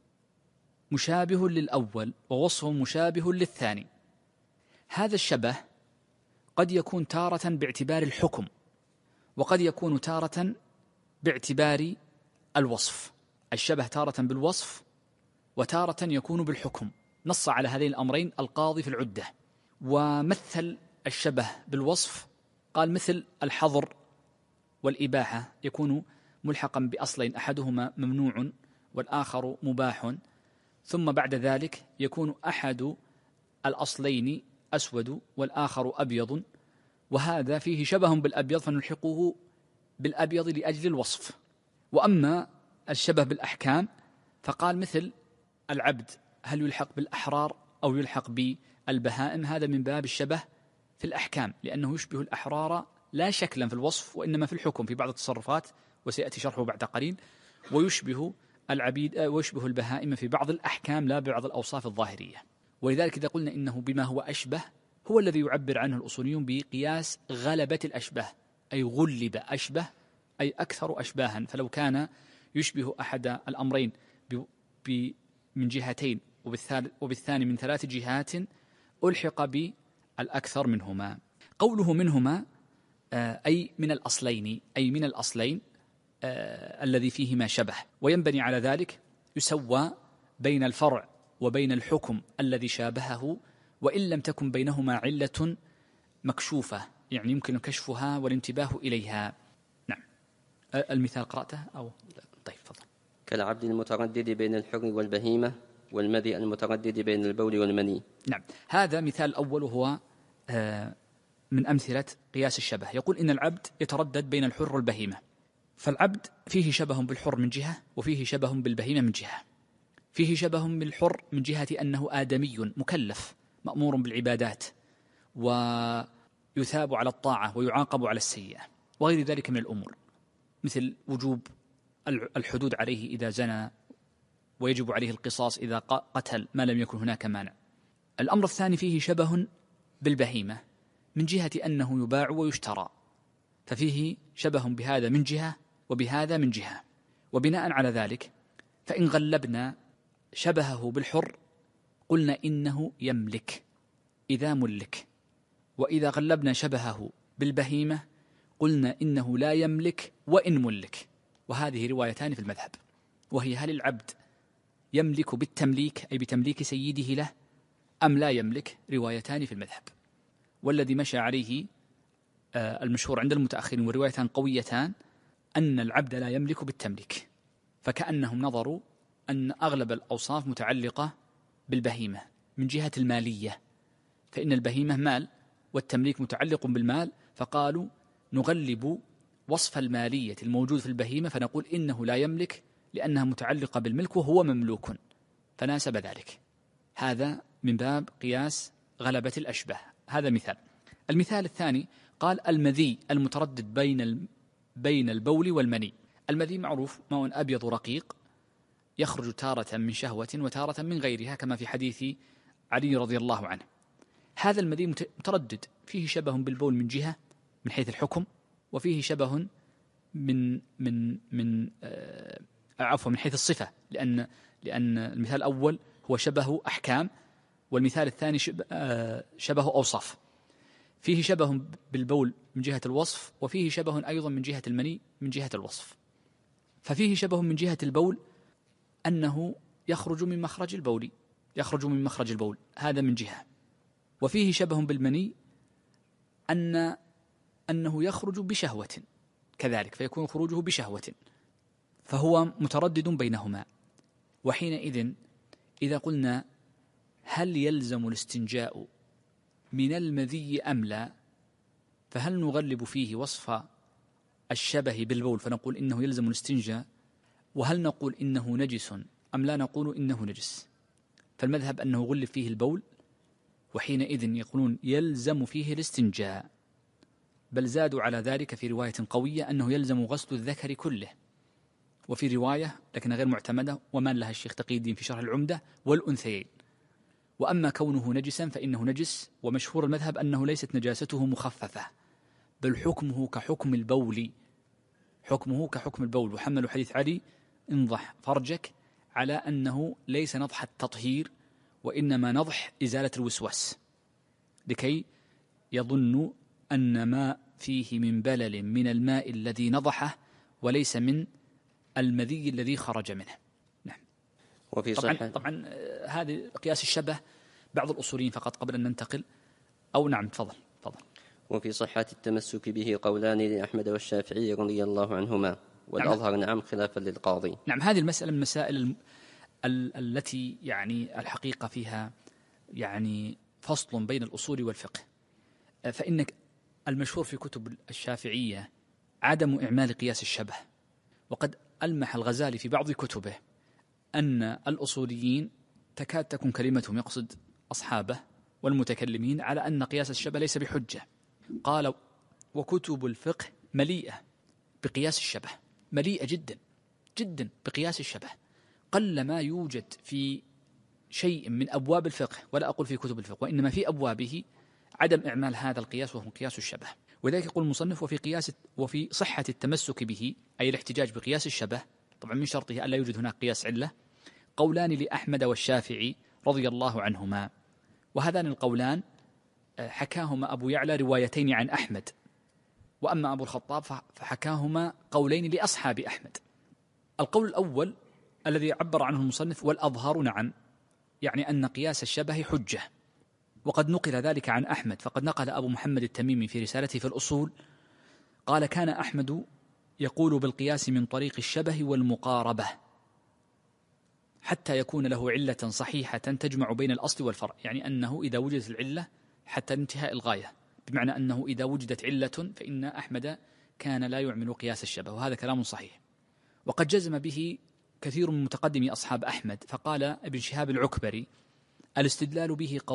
مشابه للأول ووصف مشابه للثاني. هذا الشبه قد يكون تارة باعتبار الحكم، وقد يكون تارة باعتبار الوصف. الشبه تارة بالوصف وتارة يكون بالحكم. نص على هذين الأمرين القاضي في العدة، ومثل الشبه بالوصف، قال مثل الحظر والإباحة يكون ملحقا بأصلين أحدهما ممنوع والآخر مباح، ثم بعد ذلك يكون أحد الأصلين أسود والآخر أبيض، وهذا فيه شبه بالأبيض فنلحقه بالأبيض لأجل الوصف. وأما الشبه بالأحكام فقال مثل العبد هل يلحق بالأحرار أو يلحق بالبهائم، هذا من باب الشبه في الأحكام، لأنه يشبه الأحرار لا شكلا في الوصف وإنما في الحكم في بعض التصرفات، وسيأتي شرحه بعد قليل. ويشبه العبيد ويشبه البهائم في بعض الأحكام لا بعض الأوصاف الظاهرية. ولذلك إذا قلنا إنه بما هو أشبه هو الذي يعبر عنه الأصوليون بقياس غلبة الأشباه، أي غلب أشبه أي أكثر أشباها. فلو كان يشبه أحد الأمرين من جهتين وبالثاني من 3 جهات ألحق بالأكثر منهما. قوله منهما أي من الأصلين، أي من الأصلين الذي فيهما شبه، وينبني على ذلك يسوى بين الفرع وبين الحكم الذي شابهه وإن لم تكن بينهما علة مكشوفة، يعني يمكن كشفها والانتباه إليها. نعم. المثال قرأته أو طيب فضل. كالعبد المتردد بين الحر والبهيمة والمذي المتردد بين البول والمني. نعم، هذا مثال أول وهو من أمثلة قياس الشبه. يقول إن العبد يتردد بين الحر والبهيمة، فالعبد فيه شبه بالحر من جهة وفيه شبه بالبهيمة من جهة. فيه شبه بالحر من جهة أنه آدمي مكلف مأمور بالعبادات ويثاب على الطاعة ويعاقب على السيئة وغير ذلك من الأمور، مثل وجوب الحدود عليه إذا زنى ويجب عليه القصاص إذا قتل ما لم يكن هناك مانع. الأمر الثاني فيه شبه بالبهيمة من جهة أنه يباع ويشترى، ففيه شبه بهذا من جهة وبهذا من جهة. وبناء على ذلك فإن غلبنا شبهه بالحر قلنا إنه يملك إذا ملك، وإذا غلبنا شبهه بالبهيمة قلنا إنه لا يملك وإن ملك. وهذه روايتان في المذهب، وهي هل العبد يملك بالتمليك أي بتمليك سيده له أم لا يملك، روايتان في المذهب. والذي مشى عليه المشهور عند المتأخرين وروايتان قويتان أن العبد لا يملك بالتمليك، فكأنهم نظروا أن أغلب الأوصاف متعلقة بالبهيمة من جهة المالية، فإن البهيمة مال والتمليك متعلق بالمال، فقالوا نغلب وصف المالية الموجود في البهيمة فنقول إنه لا يملك لأنها متعلقة بالملك وهو مملوك، فناسب ذلك. هذا من باب قياس غلبة الأشباه. هذا مثال. المثال الثاني قال المذي المتردد بين البول والمني. المذي معروف ماء أبيض رقيق يخرج تارة من شهوة وتارة من غيرها كما في حديث علي رضي الله عنه. هذا المذي متردد، فيه شبه بالبول من جهة من حيث الحكم، وفيه شبه من حيث الصفة، لأن المثال الأول هو شبه أحكام والمثال الثاني شبه أوصاف. فيه شبه بالبول من جهة الوصف وفيه شبه أيضا من جهة المني من جهة الوصف. ففيه شبه من جهة البول أنه يخرج من مخرج البول، هذا من جهة. وفيه شبه بالمني أنه يخرج بشهوة كذلك، فيكون خروجه بشهوة، فهو متردد بينهما. وحينئذ إذا قلنا هل يلزم الاستنجاء من المذي أم لا، فهل نغلب فيه وصف الشبه بالبول فنقول إنه يلزم الاستنجاء، وهل نقول إنه نجس أم لا نقول إنه نجس؟ فالمذهب أنه غلب فيه البول، وحينئذ يقولون يلزم فيه الاستنجاء، بل زادوا على ذلك في رواية قوية أنه يلزم غسل الذكر كله، وفي رواية لكن غير معتمدة ومن لها الشيخ تقي الدين في شرح العمدة والأنثيين. وأما كونه نجسا فإنه نجس، ومشهور المذهب أنه ليست نجاسته مخففة بل حكمه كحكم البول، وحملوا حديث علي انضح فرجك على أنه ليس نضح التطهير وإنما نضح إزالة الوسواس، لكي يظن أن ما فيه من بلل من الماء الذي نضحه وليس من المذي الذي خرج منه. نعم. وفي طبعا هذا قياس الشبه بعض الأصوليين فقط قبل أن ننتقل. أو نعم تفضل. وفي صحة التمسك به قولان لأحمد والشافعي رضي الله عنهما، والأظهر نعم خلافا للقاضي. نعم، هذه المسألة من المسائل التي يعني الحقيقة فيها يعني فصل بين الأصول والفقه. فإن المشهور في كتب الشافعية عدم إعمال قياس الشبه، وقد ألمح الغزالي في بعض كتبه أن الأصوليين تكاد تكون كلمتهم يقصد أصحابه والمتكلمين على أن قياس الشبه ليس بحجة. قال وكتب الفقه مليئة بقياس الشبه، مليئة جدا، جدا بقياس الشبه. قل ما يوجد في شيء من أبواب الفقه، ولا أقول في كتب الفقه، وإنما في أبوابه، عدم إعمال هذا القياس وهو قياس الشبه. وذلك يقول المصنف: وفي صحة التمسك به، أي الاحتجاج بقياس الشبه، طبعا من شرطه ألا يوجد هناك قياس علة، قولان لأحمد والشافعي رضي الله عنهما. وهذان القولان حكاهما أبو يعلى روايتين عن أحمد، وأما أبو الخطاب فحكاهما قولين لأصحاب أحمد. القول الأول الذي عبر عنه المصنف: والأظهر نعم، يعني أن قياس الشبه حجة. وقد نقل ذلك عن أحمد، فقد نقل أبو محمد التميمي في رسالته في الأصول قال: كان أحمد يقول بالقياس من طريق الشبه والمقاربة حتى يكون له علة صحيحة تجمع بين الأصل والفرع، يعني أنه إذا وجدت العلة حتى انتهاء الغاية، بمعنى أنه إذا وجدت علة فإن أحمد كان لا يعمل قياس الشبه، وهذا كلام صحيح. وقد جزم به كثير من متقدمي أصحاب أحمد، فقال ابن شهاب العكبري: الاستدلال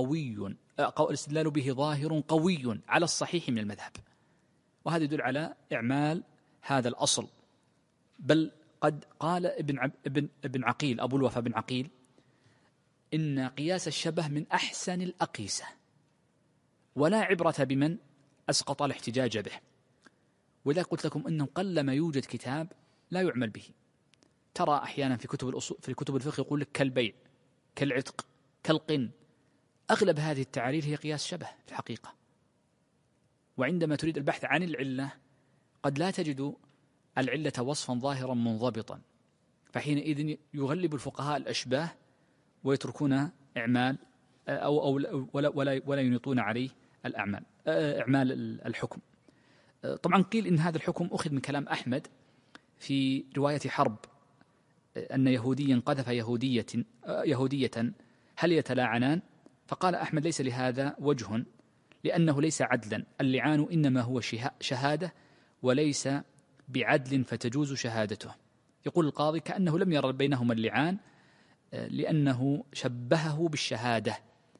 به ظاهر قوي على الصحيح من المذهب. وهذا يدل على إعمال هذا الأصل. بل قد قال ابن عقيل، أبو الوفا بن عقيل: إن قياس الشبه من أحسن الأقيسة، ولا عبرة بمن أسقط الاحتجاج به. وإذا قلت لكم أنه قلما يوجد كتاب لا يعمل به. ترى أحيانا في كتب الأصول، في كتب الفقه، يقول لك كالبيع، كالعتق، كالقن. أغلب هذه التعارير هي قياس شبه في الحقيقة. وعندما تريد البحث عن العلة قد لا تجد العلة وصفا ظاهرا منضبطا، فحينئذ يغلب الفقهاء الأشباه ويتركون إعمال أو ولا ينيطون عليه إعمال الحكم. طبعا قيل إن هذا الحكم أخذ من كلام أحمد في رواية حرب، أن يهوديا قذف يهودية هل يتلاعنان؟ فقال أحمد: ليس لهذا وجه، لأنه ليس عدلا، اللعان إنما هو شهادة وليس بعدل فتجوز شهادته. يقول القاضي: كأنه لم يرى بينهما اللعان، لأنه شبهه بالشهادة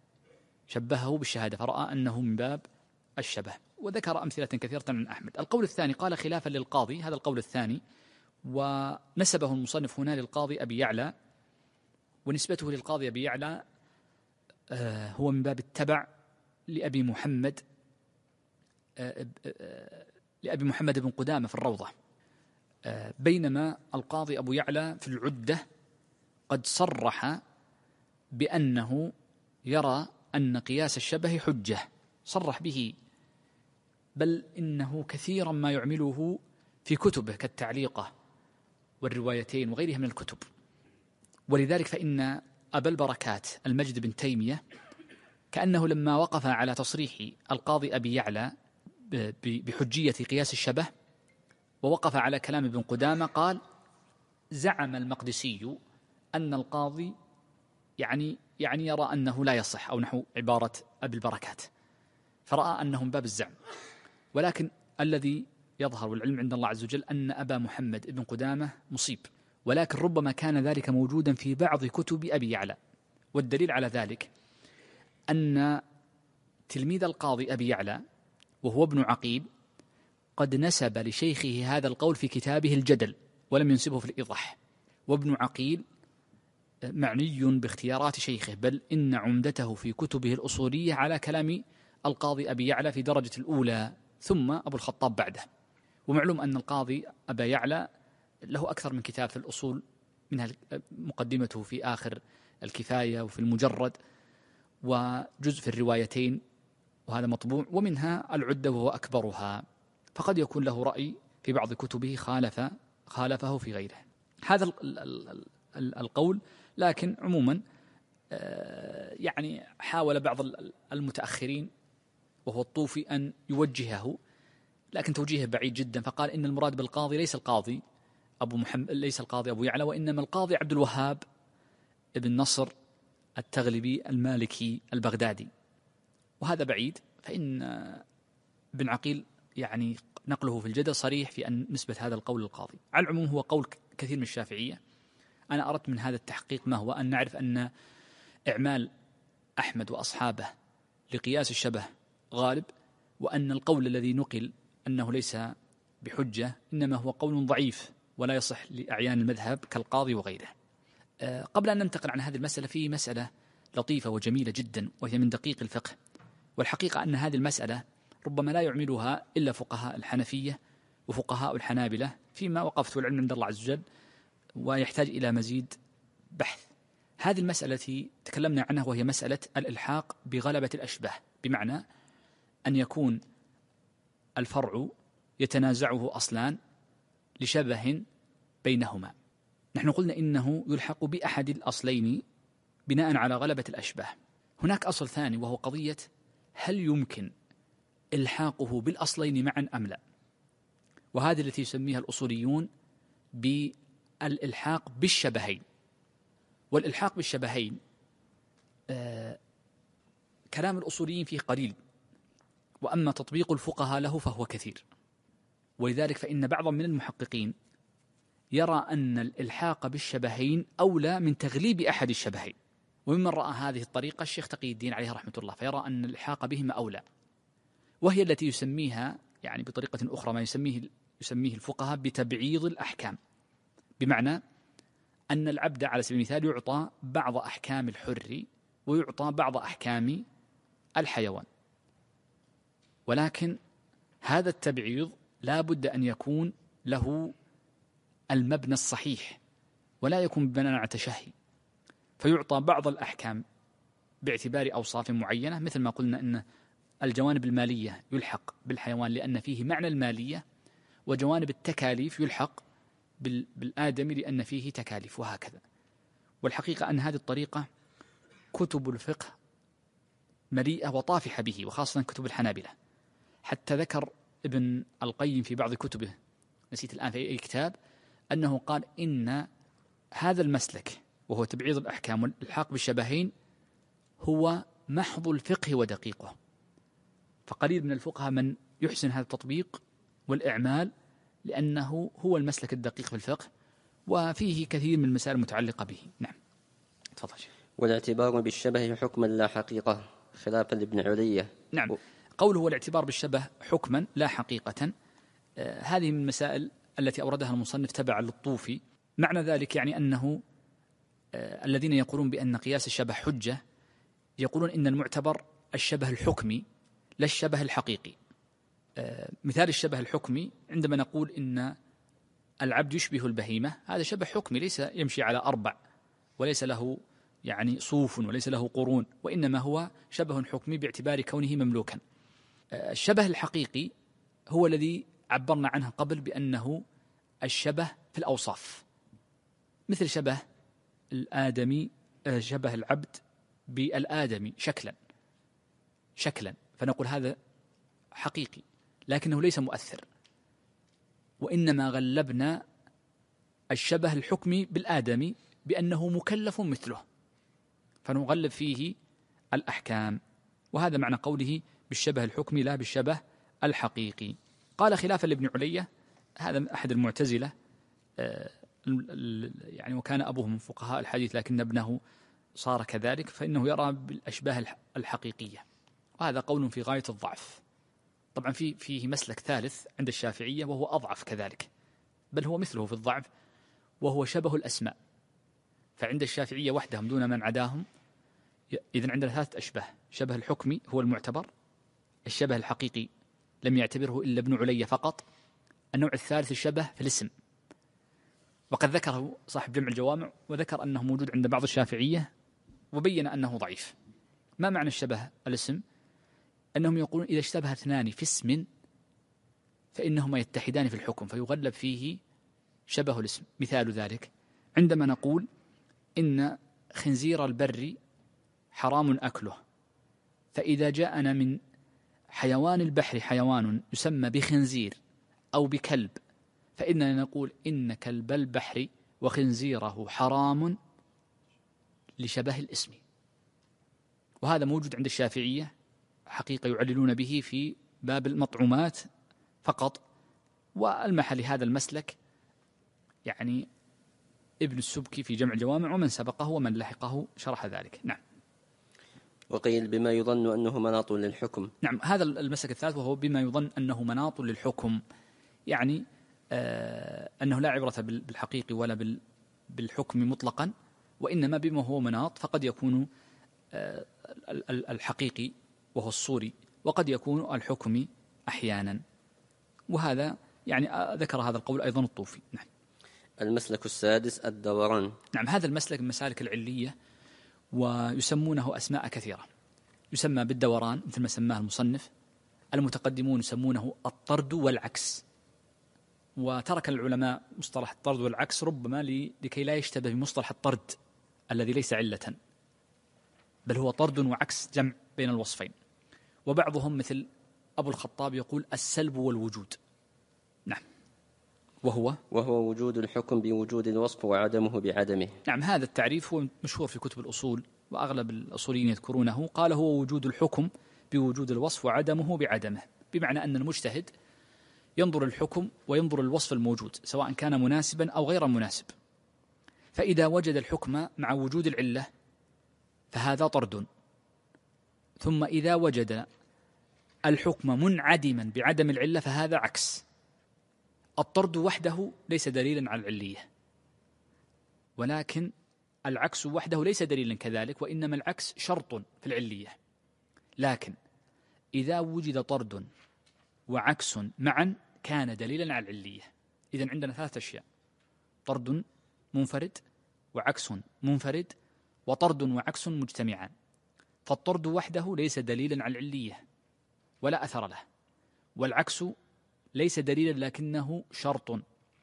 فرأى أنه من باب الشبه. وذكر أمثلة كثيرة عن أحمد. القول الثاني قال خلافا للقاضي، هذا القول الثاني، ونسبه المصنف هنا للقاضي أبي يعلى، ونسبته للقاضي أبي يعلى هو من باب التبع لأبي محمد بن قدامة في الروضة، بينما القاضي أبو يعلى في العدة قد صرح بأنه يرى أن قياس الشبه حجة، صرح به، بل إنه كثيرا ما يعمله في كتبه كالتعليقة والروايتين وغيرها من الكتب. ولذلك فإن أبا البركات المجد بن تيمية كأنه لما وقف على تصريح القاضي أبي يعلى بحجية قياس الشبه ووقف على كلام ابن قدامة قال: زعم المقدسي أن القاضي يعني يرى أنه لا يصح، أو نحو عبارة أبي البركات، فرأى أنه من باب الزعم. ولكن الذي يظهر والعلم عند الله عز وجل أن أبا محمد ابن قدامة مصيب، ولكن ربما كان ذلك موجودا في بعض كتب أبي يعلى. والدليل على ذلك أن تلميذ القاضي أبي يعلى وهو ابن عقيل قد نسب لشيخه هذا القول في كتابه الجدل ولم ينسبه في الإيضاح. وابن عقيل معني باختيارات شيخه، بل إن عمدته في كتبه الأصولية على كلام القاضي أبي يعلى في درجة الأولى، ثم أبو الخطاب بعده. ومعلوم أن القاضي أبا يعلى له أكثر من كتاب في الأصول، منها مقدمته في آخر الكفاية وفي المجرد، وجزء في الروايتين وهذا مطبوع، ومنها العدة وهو أكبرها، فقد يكون له رأي في بعض كتبه خالفه في غيره. هذا القول. لكن عموما يعني حاول بعض المتأخرين وهو الطوفي أن يوجهه، لكن توجيهه بعيد جدا، فقال إن المراد بالقاضي ليس القاضي أبو يعلى، وإنما القاضي عبد الوهاب ابن نصر التغلبي المالكي البغدادي، وهذا بعيد. فإن ابن عقيل يعني نقله في الجدل صريح في أن نسبة هذا القول للقاضي. على العموم هو قول كثير من الشافعية. أنا أردت من هذا التحقيق ما هو أن نعرف أن إعمال أحمد وأصحابه لقياس الشبه غالب، وأن القول الذي نقل أنه ليس بحجة إنما هو قول ضعيف ولا يصح لأعيان المذهب كالقاضي وغيره. قبل أن ننتقل عن هذه المسألة، في مسألة لطيفة وجميلة جدا وهي من دقيق الفقه، والحقيقة أن هذه المسألة ربما لا يعملها إلا فقهاء الحنفية وفقهاء الحنابلة فيما وقفت العلم عند الله عز وجل، ويحتاج إلى مزيد بحث. هذه المسألة التي تكلمنا عنها وهي مسألة الإلحاق بغلبة الأشباه، بمعنى أن يكون الفرع يتنازعه أصلان لشبه بينهما. نحن قلنا إنه يلحق بأحد الأصلين بناء على غلبة الأشباه. هناك أصل ثاني وهو قضية هل يمكن إلحاقه بالأصلين معا أم لا، وهذه التي يسميها الأصوليون بالإلحاق بالشبهين. والإلحاق بالشبهين كلام الأصوليين فيه قليل، وأما تطبيق الفقهاء له فهو كثير، ولذلك فإن بعضا من المحققين يرى أن الإلحاق بالشبهين أولى من تغليب أحد الشبهين. وممن رأى هذه الطريقة الشيخ تقي الدين عليه رحمة الله، فيرى أن الإلحاق بهما أولى، وهي التي يسميها يعني بطريقة أخرى ما يسميه الفقهاء بتبعيض الأحكام، بمعنى أن العبد على سبيل المثال يعطى بعض أحكام الحر ويعطى بعض أحكام الحيوان، ولكن هذا التبعيض لا بد أن يكون له المبنى الصحيح ولا يكون بناء على تشهي، فيعطى بعض الأحكام باعتبار أوصاف معينة، مثل ما قلنا أن الجوانب المالية يلحق بالحيوان لأن فيه معنى المالية، وجوانب التكاليف يلحق بالآدمي لأن فيه تكاليف، وهكذا. والحقيقة أن هذه الطريقة كتب الفقه مليئة وطافحة به، وخاصة كتب الحنابلة. حتى ذكر ابن القيم في بعض كتبه، نسيت الآن في أي كتاب، أنه قال إن هذا المسلك وهو تبعيض الأحكام والإلحاق بالشبهين هو محض الفقه ودقيقه، فقليل من الفقهاء من يحسن هذا التطبيق والإعمال، لأنه هو المسلك الدقيق في الفقه وفيه كثير من المسائل المتعلقة به. نعم، تفضل. والاعتبار بالشبه حكما لا حقيقة خلافا لابن علية. نعم، قوله والاعتبار بالشبه حكما لا حقيقة، هذه من المسائل التي أوردها المصنف تبعا للطوفي. معنى ذلك يعني أنه الذين يقولون بأن قياس الشبه حجة يقولون إن المعتبر الشبه الحكمي لا الشبه الحقيقي. مثال الشبه الحكمي عندما نقول إن العبد يشبه البهيمة، هذا شبه حكمي ليس يمشي على أربع وليس له يعني صوف وليس له قرون، وإنما هو شبه حكمي باعتبار كونه مملوكا. الشبه الحقيقي هو الذي عبرنا عنه قبل بأنه الشبه في الأوصاف، مثل شبه الآدمي، شبه العبد بالآدمي شكلا، فنقول هذا حقيقي لكنه ليس مؤثر، وإنما غلبنا الشبه الحكمي بالآدمي بأنه مكلف مثله، فنغلب فيه الأحكام، وهذا معنى قوله بالشبه الحكمي لا بالشبه الحقيقي. قال خلافا لابن علية، هذا أحد المعتزلة، يعني وكان أبوه من فقهاء الحديث لكن ابنه صار كذلك، فإنه يرى بالأشباه الحقيقية، وهذا قول في غاية الضعف. طبعا فيه مسلك ثالث عند الشافعية وهو أضعف كذلك، بل هو مثله في الضعف، وهو شبه الأسماء. فعند الشافعية وحدهم دون من عداهم إذن عندنا ثلاثة أشباه: شبه الحكمي هو المعتبر، الشبه الحقيقي لم يعتبره إلا ابن علية فقط، النوع الثالث الشبه في الاسم، وقد ذكره صاحب جمع الجوامع وذكر أنه موجود عند بعض الشافعية وبين أنه ضعيف. ما معنى الشبه الاسم؟ أنهم يقولون إذا اشتبه اثنان في اسم فإنهما يتحدان في الحكم فيغلب فيه شبه الاسم. مثال ذلك عندما نقول إن خنزير البر حرام أكله، فإذا جاءنا من حيوان البحر حيوان يسمى بخنزير أو بكلب، فإننا نقول إن كلب البحر وخنزيره حرام لشبه الاسم. وهذا موجود عند الشافعية حقيقة يعللون به في باب المطعومات فقط، والمحل هذا المسلك يعني ابن السبكي في جمع الجوامع ومن سبقه ومن لحقه شرح ذلك. نعم. وقيل بما يظن أنه مناط للحكم. نعم، هذا المسلك الثالث وهو بما يظن أنه مناط للحكم، يعني أنه لا عبرة بالحقيق ولا بالحكم مطلقا، وإنما بما هو مناط، فقد يكون الحقيقي وهو الصوري، وقد يكون الحكمي أحيانا. وهذا يعني ذكر هذا القول أيضا الطوفي. نعم. المسلك السادس الدوران. نعم، هذا المسلك من مسالك العلية، ويسمونه أسماء كثيرة. يسمى بالدوران مثل ما سماه المصنف، المتقدمون يسمونه الطرد والعكس، وترك العلماء مصطلح الطرد والعكس ربما لكي لا يشتبه بمصطلح الطرد الذي ليس علة، بل هو طرد وعكس، جمع بين الوصفين. وبعضهم مثل أبو الخطاب يقول السلب والوجود. نعم. وهو وجود الحكم بوجود الوصف وعدمه بعدمه. نعم، هذا التعريف هو مشهور في كتب الأصول، وأغلب الأصوليين يذكرونه. قال هو وجود الحكم بوجود الوصف وعدمه بعدمه، بمعنى أن المجتهد ينظر الحكم وينظر الوصف الموجود سواء كان مناسبا أو غير مناسب، فإذا وجد الحكم مع وجود العلة فهذا طرد، ثم إذا وجد الحكم منعدما بعدم العلة فهذا عكس. الطرد وحده ليس دليلا على العلية، ولكن العكس وحده ليس دليلا كذلك، وإنما العكس شرط في العلية. لكن إذا وجد طرد وعكس معا كان دليلا على العلية. إذن عندنا 3 أشياء: طرد منفرد، وعكس منفرد، وطرد وعكس مجتمعان. فالطرد وحده ليس دليلا على العلية ولا أثر له، والعكس ليس دليلا لكنه شرط،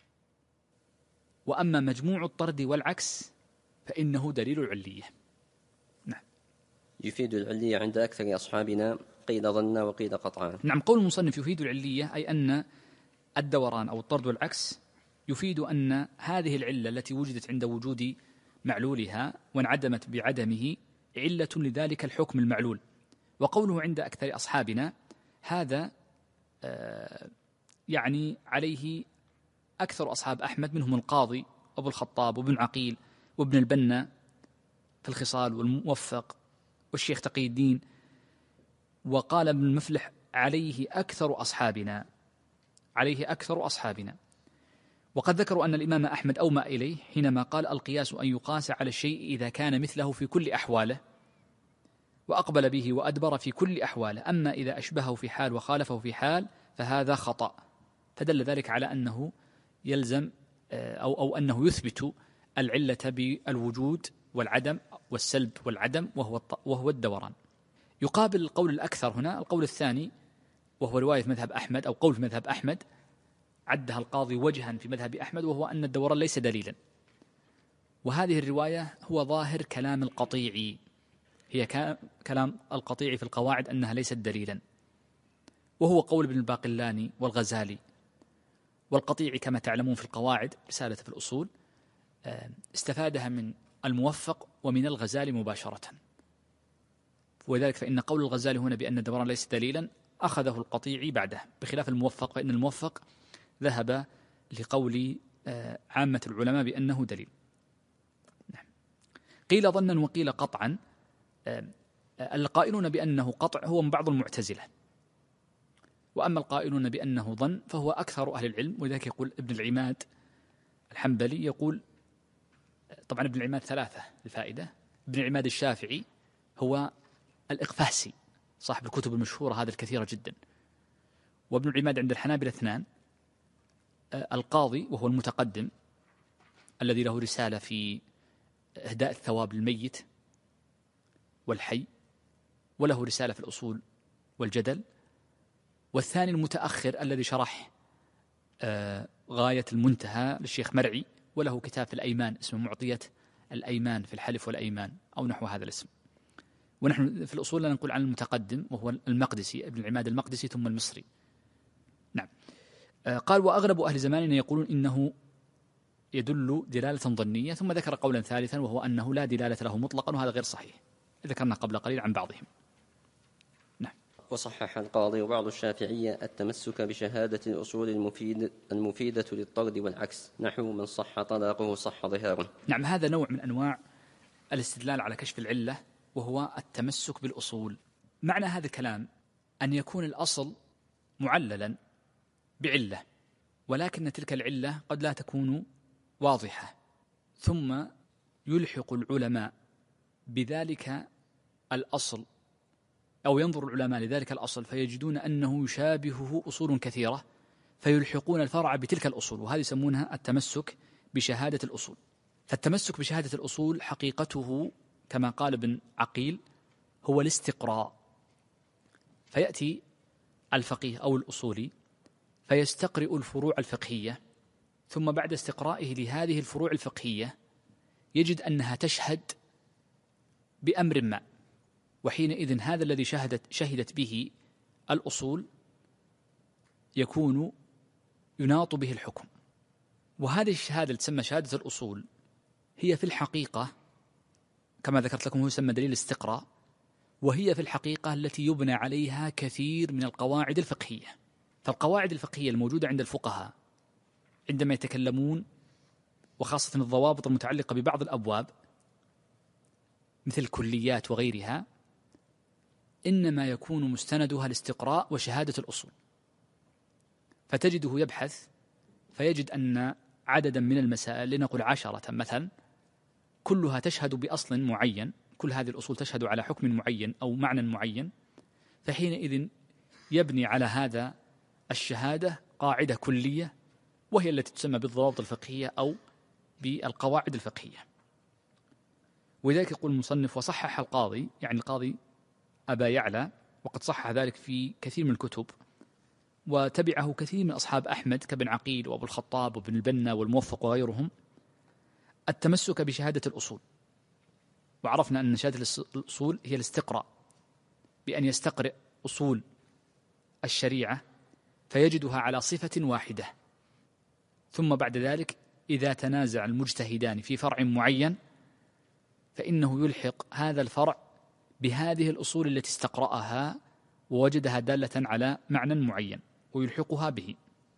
وأما مجموع الطرد والعكس فإنه دليل العلية. نعم. يفيد العلية عند أكثر أصحابنا، قيل ظن وقيل قطعا. نعم، قول المصنف يفيد العلية، أي أن الدوران أو الطرد والعكس يفيد أن هذه العلة التي وجدت عند وجود معلولها وانعدمت بعدمه علة لذلك الحكم المعلول. وقوله عند أكثر أصحابنا هذا يعني عليه أكثر أصحاب أحمد، منهم القاضي أبو الخطاب وابن عقيل وابن البنا في الخصال والموفق والشيخ تقي الدين. وقال ابن المفلح عليه أكثر أصحابنا. وقد ذكروا أن الإمام أحمد أومأ إليه حينما قال القياس أن يقاس على الشيء إذا كان مثله في كل أحواله، وأقبل به وأدبر في كل أحواله، أما إذا أشبهه في حال وخالفه في حال فهذا خطأ. فدل ذلك على أنه يلزم أو أنه يثبت العلة بالوجود والعدم والسلب والعدم، وهو الدوران. يقابل القول الأكثر هنا القول الثاني، وهو رواية مذهب أحمد أو قول في مذهب أحمد، عدها القاضي وجها في مذهب أحمد، وهو أن الدوران ليس دليلا. وهذه الرواية هو ظاهر كلام القطيعي، هي كلام القطيعي في القواعد أنها ليست دليلا، وهو قول ابن الباقلاني والغزالي. والقطيعي كما تعلمون في القواعد رسالة في الأصول استفادها من الموفق ومن الغزالي مباشرة، وذلك فإن قول الغزالي هنا بأن الدوران ليس دليلا أخذه القطيعي بعده، بخلاف الموفق فإن الموفق ذهب لقول عامة العلماء بأنه دليل. نعم. قيل ظنا وقيل قطعا. القائلون بأنه قطع هو من بعض المعتزلة، وأما القائلون بأنه ظن فهو أكثر أهل العلم. ولذلك يقول ابن العماد الحنبلي، يقول طبعا ابن العماد 3 لفائدة: ابن العماد الشافعي هو الإقفاسي صاحب الكتب المشهورة هذه الكثيرة جدا، وابن العماد عند الحنابلة 2: القاضي وهو المتقدم الذي له رسالة في إهداء الثواب للميت والحي، وله رسالة في الأصول والجدل. والثاني المتأخر الذي شرح غاية المنتهى للشيخ مرعي، وله كتاب في الأيمان اسمه معطية الأيمان في الحلف والأيمان أو نحو هذا الاسم. ونحن في الأصول لا نقول عن المتقدم وهو المقدسي، ابن العماد المقدسي ثم المصري. نعم. قال وأغلب أهل زماننا يقولون إنه يدل دلالة ظنية، ثم ذكر قولا ثالثا وهو أنه لا دلالة له مطلقا، وهذا غير صحيح، ذكرنا قبل قليل عن بعضهم. نعم. وصحح القاضي وبعض الشافعية التمسك بشهادة الأصول المفيدة للطرد والعكس، نحو من صح طلاقه صح ظهاره. نعم، هذا نوع من أنواع الاستدلال على كشف العلة، وهو التمسك بالأصول. معنى هذا الكلام أن يكون الأصل معللا بعلة ولكن تلك العلة قد لا تكون واضحة، ثم يلحق العلماء بذلك الأصل، أو ينظر العلماء لذلك الأصل فيجدون أنه يشابهه أصول كثيرة فيلحقون الفرع بتلك الأصول، وهذه يسمونها التمسك بشهادة الأصول. فالتمسك بشهادة الأصول حقيقته كما قال ابن عقيل هو الاستقراء، فيأتي الفقيه أو الأصولي فيستقرئ الفروع الفقهية، ثم بعد استقرائه لهذه الفروع الفقهية يجد أنها تشهد بأمر ما، وحينئذ هذا الذي شهدت به الأصول يكون يناط به الحكم. وهذه الشهادة تسمى شهادة الأصول هي في الحقيقة كما ذكرت لكم هو يسمى دليل الاستقراء، وهي في الحقيقة التي يبنى عليها كثير من القواعد الفقهية. فالقواعد الفقهية الموجودة عند الفقهاء عندما يتكلمون، وخاصة الضوابط المتعلقة ببعض الأبواب مثل الكليات وغيرها، إنما يكون مستندها الاستقراء وشهادة الأصول. فتجده يبحث فيجد أن عددا من المسائل، لنقل 10 مثلا، كلها تشهد بأصل معين، كل هذه الأصول تشهد على حكم معين أو معنى معين، فحينئذ يبني على هذا الشهادة قاعدة كلية وهي التي تسمى بالضوابط الفقهية أو بالقواعد الفقهية. ولذلك يقول المصنف وصحح القاضي، يعني القاضي أبا يعلى، وقد صحح ذلك في كثير من الكتب، وتبعه كثير من أصحاب أحمد كابن عقيل وأبو الخطاب وابن البنا والموفق وغيرهم، التمسك بشهادة الأصول. وعرفنا أن شهادة الأصول هي الاستقراء، بأن يستقرئ أصول الشريعة فيجدها على صفة واحدة، ثم بعد ذلك إذا تنازع المجتهدان في فرع معين فإنه يلحق هذا الفرع بهذه الأصول التي استقرأها ووجدها دالة على معنى معين ويلحقها به.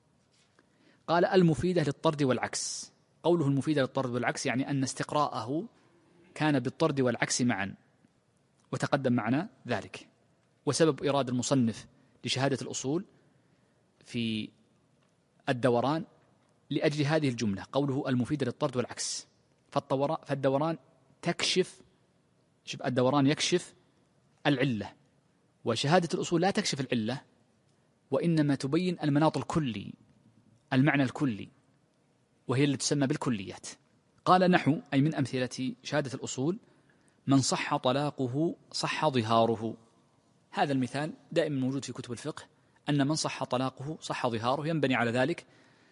قال المفيدة للطرد والعكس. قوله المفيدة للطرد والعكس يعني أن استقراءه كان بالطرد والعكس معا، وتقدم معنا ذلك. وسبب إرادة المصنف لشهادة الأصول في الدوران لأجل هذه الجملة، قوله المفيدة للطرد والعكس. فالدوران تكشف، الدوران يكشف العلة، وشهادة الأصول لا تكشف العلة وإنما تبين المناط الكلي، المعنى الكلي، وهي التي تسمى بالكليات. قال نحو، أي من أمثلة شهادة الأصول، من صح طلاقه صح ظهاره. هذا المثال دائما موجود في كتب الفقه، أن من صح طلاقه صح ظهاره، ينبني على ذلك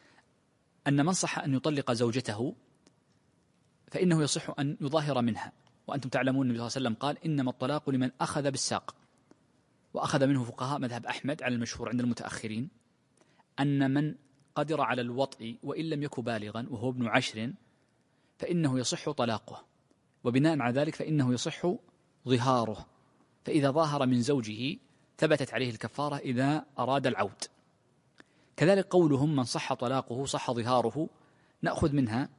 أن من صح أن يطلق زوجته فإنه يصح أن يظاهر منها. وأنتم تعلمون النبي صلى الله عليه وسلم قال إنما الطلاق لمن أخذ بالساق، وأخذ منه فقهاء مذهب أحمد على المشهور عند المتأخرين أن من قدر على الوطء وإن لم يكن بالغا وهو ابن 10 فإنه يصح طلاقه، وبناء على ذلك فإنه يصح ظهاره، فإذا ظاهر من زوجه ثبتت عليه الكفارة إذا أراد العود. كذلك قولهم من صح طلاقه صح ظهاره، نأخذ منها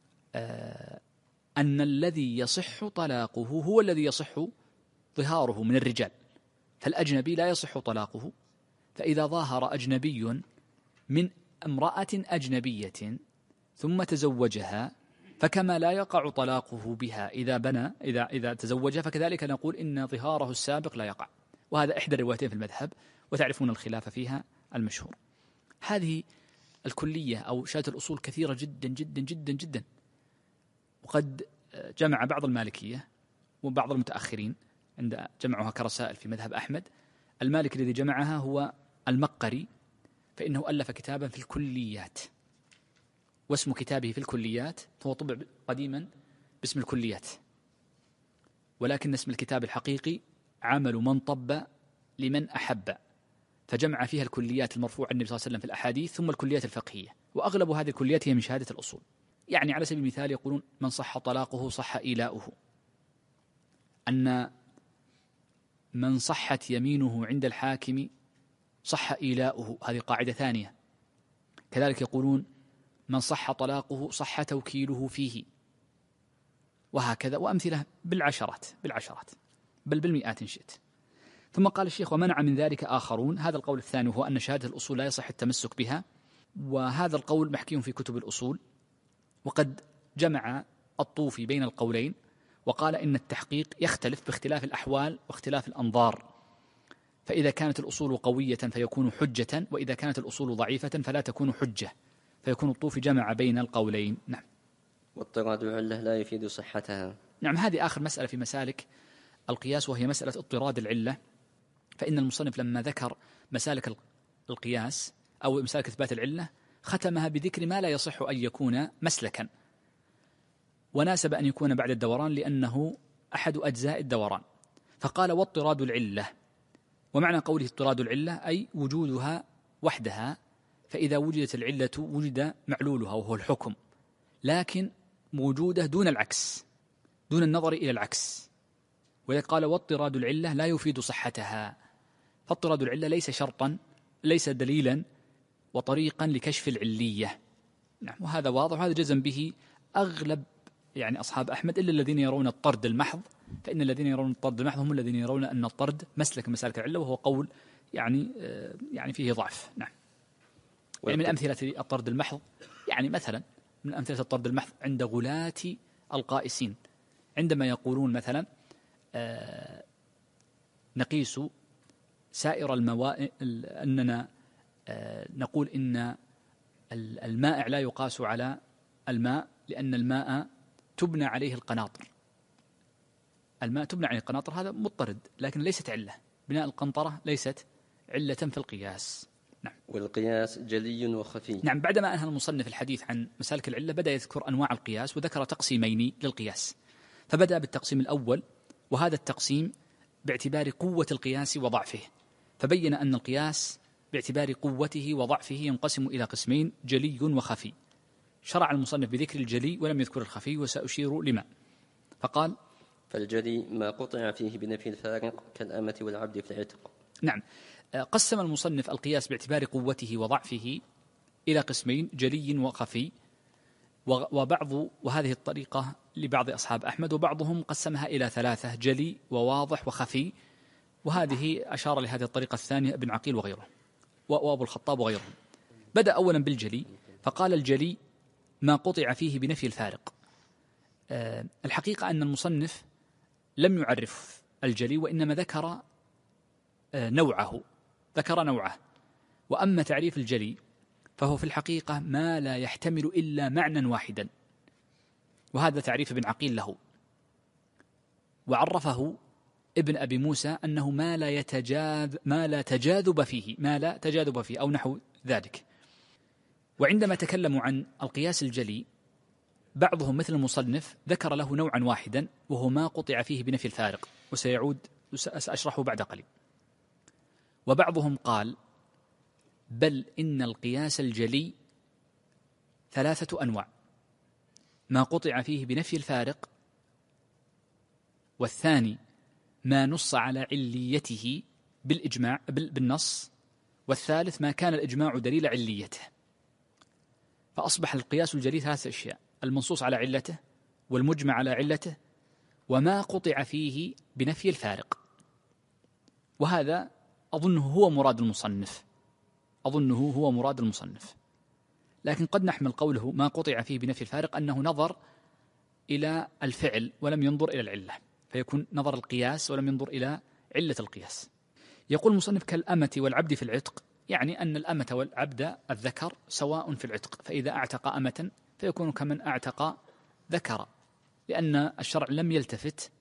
أن الذي يصح طلاقه هو الذي يصح ظهاره من الرجال، فالأجنبي لا يصح طلاقه، فإذا ظاهر أجنبي من امرأة أجنبية ثم تزوجها فكما لا يقع طلاقه بها إذا بنى إذا تزوجها، فكذلك نقول إن ظهاره السابق لا يقع. وهذا إحدى الروايتين في المذهب، وتعرفون الخلاف فيها المشهور. هذه الكلية أو شهادة الأصول كثيرة جدا جدا جدا جدا، وقد جمع بعض المالكية وبعض المتأخرين عند جمعها كرسائل في مذهب أحمد. المالك الذي جمعها هو المقري، فإنه ألف كتابا في الكليات، واسم كتابه في الكليات هو طبع قديما باسم الكليات، ولكن اسم الكتاب الحقيقي عمل من طب لمن أحب، فجمع فيها الكليات المرفوعة عن النبي صلى الله عليه وسلم في الأحاديث ثم الكليات الفقهية، وأغلب هذه الكليات هي من شهادة الأصول. يعني على سبيل المثال يقولون من صح طلاقه صح إيلاؤه، أن من صحت يمينه عند الحاكم صح إيلاؤه، هذه قاعدة ثانية. كذلك يقولون من صح طلاقه صح توكيله فيه، وهكذا، وأمثلة بالعشرات بل بالمئات إن شئت. ثم قال الشيخ ومنع من ذلك آخرون. هذا القول الثاني هو أن شهادة الأصول لا يصح التمسك بها، وهذا القول محكي في كتب الأصول، وقد جمع الطوفي بين القولين وقال إن التحقيق يختلف باختلاف الأحوال واختلاف الأنظار، فإذا كانت الأصول قوية فيكون حجة، وإذا كانت الأصول ضعيفة فلا تكون حجة، فيكون الطوفي جمع بين القولين. نعم. واضطراد العلة لا يفيد صحتها. نعم، هذه آخر مسألة في مسالك القياس، وهي مسألة اضطراد العلة. فإن المصنف لما ذكر مسالك القياس أو مسالك إثبات العلة ختمها بذكر ما لا يصح أن يكون مسلكا، وناسب أن يكون بعد الدوران لأنه أحد أجزاء الدوران، فقال واضطراد العلة. ومعنى قوله اضطراد العلة أي وجودها وحدها، فإذا وجدت العلة وجد معلولها وهو الحكم، لكن موجودة دون العكس، دون النظر إلى العكس. وإذا قال واضطراد العلة لا يفيد صحتها، فاضطراد العلة ليس شرطا، ليس دليلا وطريقا لكشف العلية. نعم، وهذا واضح، وهذا جزم به أغلب أصحاب أحمد، إلا الذين يرون الطرد المحض، فإن الذين يرون الطرد المحض هم الذين يرون أن الطرد مسلك من مسالك العلة، وهو قول فيه ضعف. نعم. من أمثلة الطرد المحض، مثلا من أمثلة الطرد المحض عند غلاة القائسين، عندما يقولون مثلا نقيس سائر الموائع، أننا نقول إن المائع لا يقاس على الماء لأن الماء تبنى عليه القناطر. الماء تبنى عليه القناطر، هذا مضطرد، لكن ليست علة. بناء القنطرة ليست علة في القياس. نعم. والقياس جلي وخفي. نعم. بعدما أنهى المصنف الحديث عن مسالك العلة بدأ يذكر أنواع القياس، وذكر تقسيمين للقياس، فبدأ بالتقسيم الأول، وهذا التقسيم باعتبار قوة القياس وضعفه، فبين أن القياس باعتبار قوته وضعفه ينقسم إلى قسمين: جلي وخفي. شرع المصنف بذكر الجلي ولم يذكر الخفي، وسأشير لما. فقال: فالجلي ما قطع فيه بنفي الفارق كالأمة والعبد في العتق. نعم. قسم المصنف القياس باعتبار قوته وضعفه إلى قسمين: جلي وخفي. وهذه الطريقة لبعض أصحاب أحمد، وبعضهم قسمها إلى ثلاثة: جلي وواضح وخفي. وهذه أشار لهذه الطريقة الثانية ابن عقيل وغيره، وأبو الخطاب وغيرهم. بدأ أولا بالجلي، فقال: الجلي ما قطع فيه بنفي الفارق. الحقيقة أن المصنف لم يعرف الجلي، وإنما ذكر نوعه. وأما تعريف الجلي فهو في الحقيقة ما لا يحتمل إلا معنى واحدا، وهذا تعريف ابن عقيل له. وعرفه ابن أبي موسى أنه ما لا تجاذب فيه أو نحو ذلك. وعندما تكلموا عن القياس الجلي بعضهم مثل المصنف ذكر له نوعا واحدا، وهو ما قطع فيه بنفي الفارق، سأشرحه بعد قليل. وبعضهم قال: بل إن القياس الجلي ثلاثة أنواع: ما قطع فيه بنفي الفارق، والثاني ما نص على عليته بالإجماع بالنص، والثالث ما كان الإجماع دليل عليته. فأصبح القياس الجلي ثلاثة أشياء: المنصوص على علته، والمجمع على علته، وما قطع فيه بنفي الفارق. وهذا أظنه هو مراد المصنف. لكن قد نحمل قوله ما قطع فيه بنفي الفارق أنه نظر إلى الفعل ولم ينظر إلى العلة، فيكون نظر القياس ولم ينظر إلى علة القياس. يقول المصنف: كالأمة والعبد في العتق، يعني أن الأمة والعبد الذكر سواء في العتق، فإذا أعتق أمة فيكون كمن أعتق ذكر، لأن الشرع لم يلتفت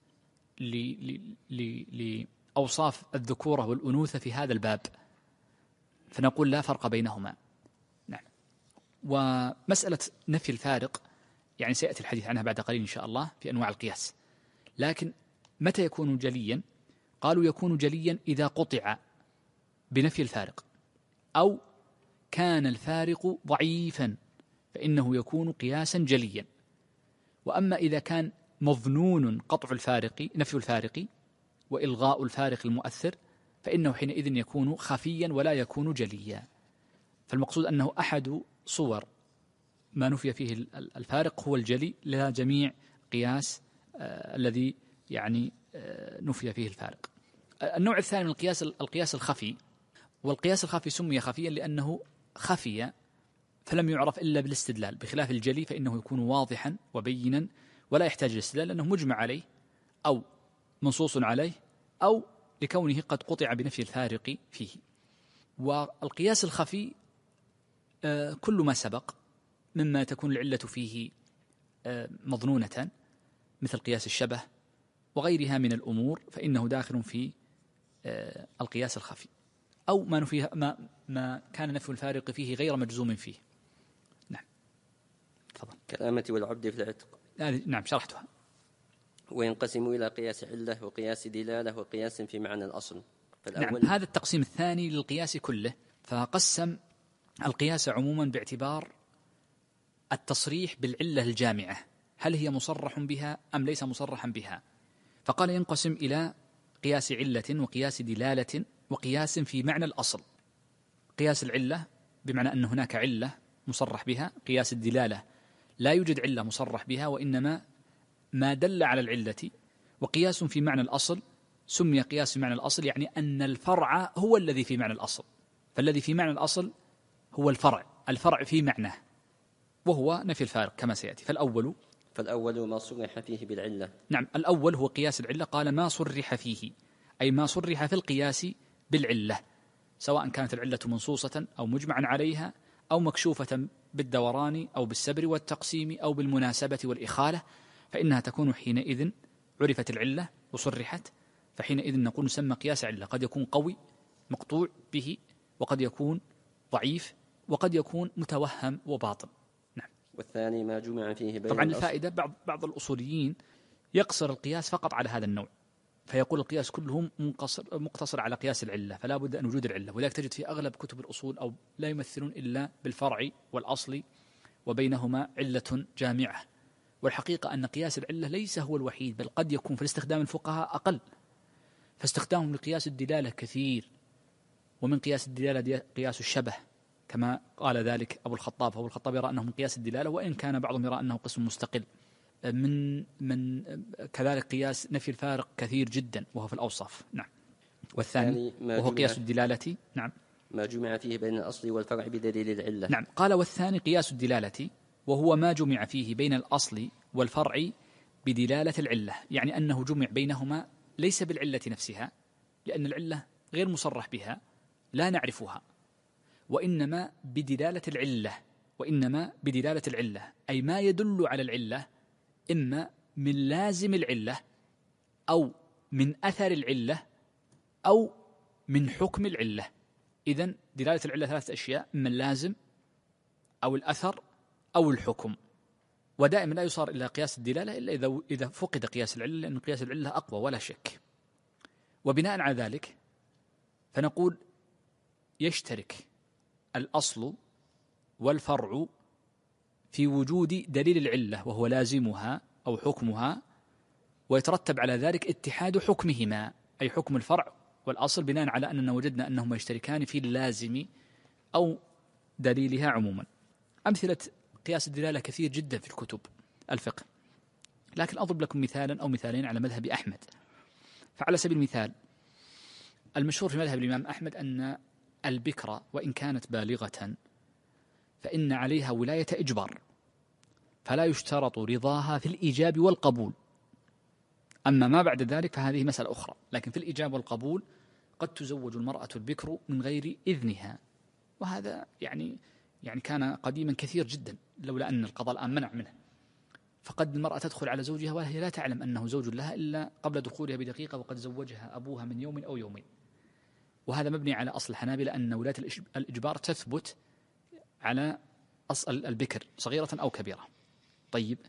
لأوصاف الذكورة والأنوثة في هذا الباب، فنقول لا فرق بينهما. نعم. ومسألة نفي الفارق سيأتي الحديث عنها بعد قليل إن شاء الله في أنواع القياس. لكن متى يكون جليا؟ قالوا: يكون جليا إذا قطع بنفي الفارق، أو كان الفارق ضعيفا، فإنه يكون قياسا جليا. وأما إذا كان مظنون قطع الفارق، نفي الفارق وإلغاء الفارق المؤثر، فإنه حينئذ يكون خفيا ولا يكون جليا. فالمقصود أنه أحد صور ما نفي فيه الفارق هو الجلي، لا جميع قياس الذي نفي فيه الفارق. النوع الثاني من القياس الخفي. والقياس الخفي سمي خفيا لأنه خفي فلم يعرف إلا بالاستدلال، بخلاف الجلي فإنه يكون واضحا وبينا ولا يحتاج الاستدلال لأنه مجمع عليه أو منصوص عليه أو لكونه قد قطع بنفي الفارق فيه. والقياس الخفي كل ما سبق مما تكون العلة فيه مظنونة مثل قياس الشبه وغيرها من الأمور فإنه داخل في القياس الخفي، أو ما كان نفي الفارق فيه غير مجزوم فيه. نعم تفضل. كالأمة والعبد في العتق. نعم شرحتها. وينقسم إلى قياس علة وقياس دلالة وقياس في معنى الأصل. نعم هذا التقسيم الثاني للقياس كله، فقسم القياس عموما باعتبار التصريح بالعلة الجامعة، هل هي مصرح بها أم ليس مصرحا بها، فقال ينقسم إلى قياس علة وقياس دلالة وقياس في معنى الأصل. قياس العلة بمعنى أن هناك علة مصرح بها، قياس الدلالة لا يوجد علة مصرح بها وإنما ما دل على العلة، وقياس في معنى الأصل سمي قياس في معنى الأصل يعني أن الفرع هو الذي في معنى الأصل، فالذي في معنى الأصل هو الفرع في معناه وهو نفي الفارق كما سيأتي. فالأول ما صرح فيه بالعلة. نعم الأول هو قياس العلة، قال ما صرح فيه أي ما صرح في القياس بالعلة، سواء كانت العلة منصوصة أو مجمعا عليها أو مكشوفة بالدوران أو بالسبر والتقسيم أو بالمناسبة والإخالة، فإنها تكون حينئذ عرفت العلة وصرحت، فحينئذ نقول نسمى قياس علة. قد يكون قوي مقطوع به، وقد يكون ضعيف، وقد يكون متوهم وباطل. نعم. والثاني ما جمع فيه بين طبعا الفائدة بعض الأصوليين يقصر القياس فقط على هذا النوع، فيقول القياس كلهم مقتصر على قياس العلة، فلا بد أن وجود العلة، ولذلك تجد في أغلب كتب الأصول أو لا يمثلون إلا بالفرع والأصل وبينهما علة جامعة. والحقيقة أن قياس العلة ليس هو الوحيد، بل قد يكون في الاستخدام الفقهاء أقل، فاستخدامهم لقياس الدلالة كثير، ومن قياس الدلالة قياس الشبه كما قال ذلك أبو الخطاب يرى أنه من قياس الدلالة، وإن كان بعضهم يرى أنه قسم مستقل. من كذلك قياس نفي الفارق كثير جدا وهو في الأوصاف. نعم. والثاني وهو قياس الدلالة. نعم ما جمع فيه بين الأصل والفرع بدليل العلة. نعم قال والثاني قياس الدلالة وهو ما جمع فيه بين الأصل والفرع بدلالة العلة، يعني أنه جمع بينهما ليس بالعلة نفسها لأن العلة غير مصرح بها لا نعرفها، وإنما بدلالة العلة أي ما يدل على العلة إما من لازم العلة أو من أثر العلة أو من حكم العلة. إذن دلالة العلة ثلاثة أشياء، من اللازم أو الأثر أو الحكم، ودائما لا يصار إلى قياس الدلالة إلا إذا فقد قياس العلة، لأن قياس العلة أقوى ولا شك. وبناء على ذلك فنقول يشترك الأصل والفرع في وجود دليل العلة وهو لازمها أو حكمها، ويترتب على ذلك اتحاد حكمهما أي حكم الفرع والأصل، بناء على أننا وجدنا أنهما يشتركان في اللازم أو دليلها عموما. أمثلة قياس الدلالة كثير جدا في الكتب الفقه، لكن أضرب لكم مثالا أو مثالين على مذهب أحمد. فعلى سبيل المثال المشهور في مذهب الإمام أحمد أن البكرة وإن كانت بالغة فإن عليها ولاية إجبار، فلا يشترط رضاها في الإيجاب والقبول، أما ما بعد ذلك فهذه مسألة أخرى، لكن في الإيجاب والقبول قد تزوج المرأة البكر من غير إذنها، وهذا يعني كان قديما كثير جدا لولا أن القضاء الآن منع منه. فقد المرأة تدخل على زوجها وهي لا تعلم أنه زوج لها إلا قبل دخولها بدقيقة وقد زوجها أبوها من يوم أو يومين، وهذا مبني على أصل الحنابلة أن ولاية الإجبار تثبت على أصل البكر صغيرة أو كبيرة. طيب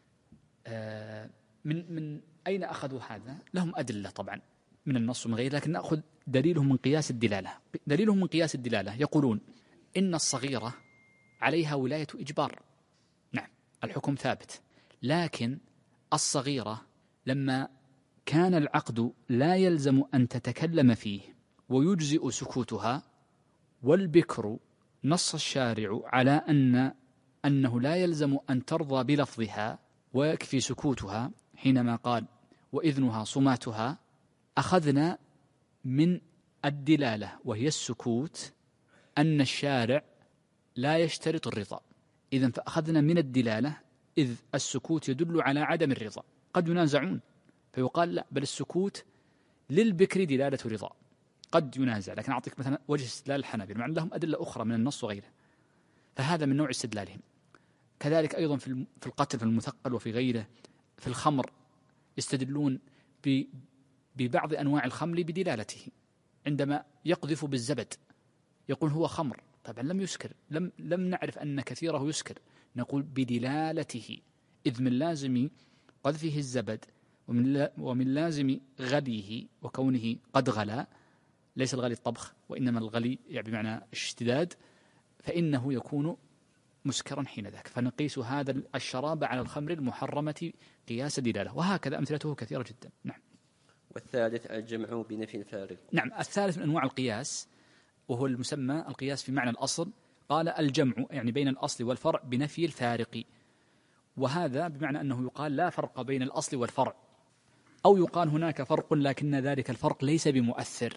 من أين أخذوا هذا؟ لهم أدلة طبعا من النص ومن غيره، لكن نأخذ دليلهم من قياس الدلالة. دليلهم من قياس الدلالة يقولون إن الصغيرة عليها ولاية إجبار، نعم الحكم ثابت، لكن الصغيرة لما كان العقد لا يلزم أن تتكلم فيه ويجزئ سكوتها، والبكر نص الشارع على أنه لا يلزم أن ترضى بلفظها ويكفي سكوتها، حينما قال وإذنها صماتها، أخذنا من الدلالة وهي السكوت أن الشارع لا يشترط الرضا. إذن فأخذنا من الدلالة إذ السكوت يدل على عدم الرضا. قد ينازعون فيقال لا، بل السكوت للبكر دلالة رضا. قد ينازع، لكن أعطيك مثلا وجه استدلال الحنابلة مع أن لهم أدلة أخرى من النص وغيره، فهذا من نوع استدلالهم. كذلك أيضا في القتل، في المثقل وفي غيره. في الخمر يستدلون ببعض أنواع الخمر بدلالته، عندما يقذف بالزبد يقول هو خمر، طبعا لم يسكر، لم نعرف أن كثيره يسكر، نقول بدلالته، إذ من لازم قذفه الزبد ومن لازم غليه وكونه قد غلا، ليس الغلي الطبخ وإنما الغلي يعني بمعنى الاشتداد، فإنه يكون مسكرا حين ذاك، فنقيس هذا الشراب على الخمر المحرمة قياس دلالة، وهكذا أمثلته كثيرة جدا. نعم. والثالث الجمع بنفي الفارق. نعم، الثالث من أنواع القياس وهو المسمى القياس في معنى الأصل، قال الجمع يعني بين الأصل والفرع بنفي الفارق، وهذا بمعنى أنه يقال لا فرق بين الأصل والفرع، أو يقال هناك فرق لكن ذلك الفرق ليس بمؤثر.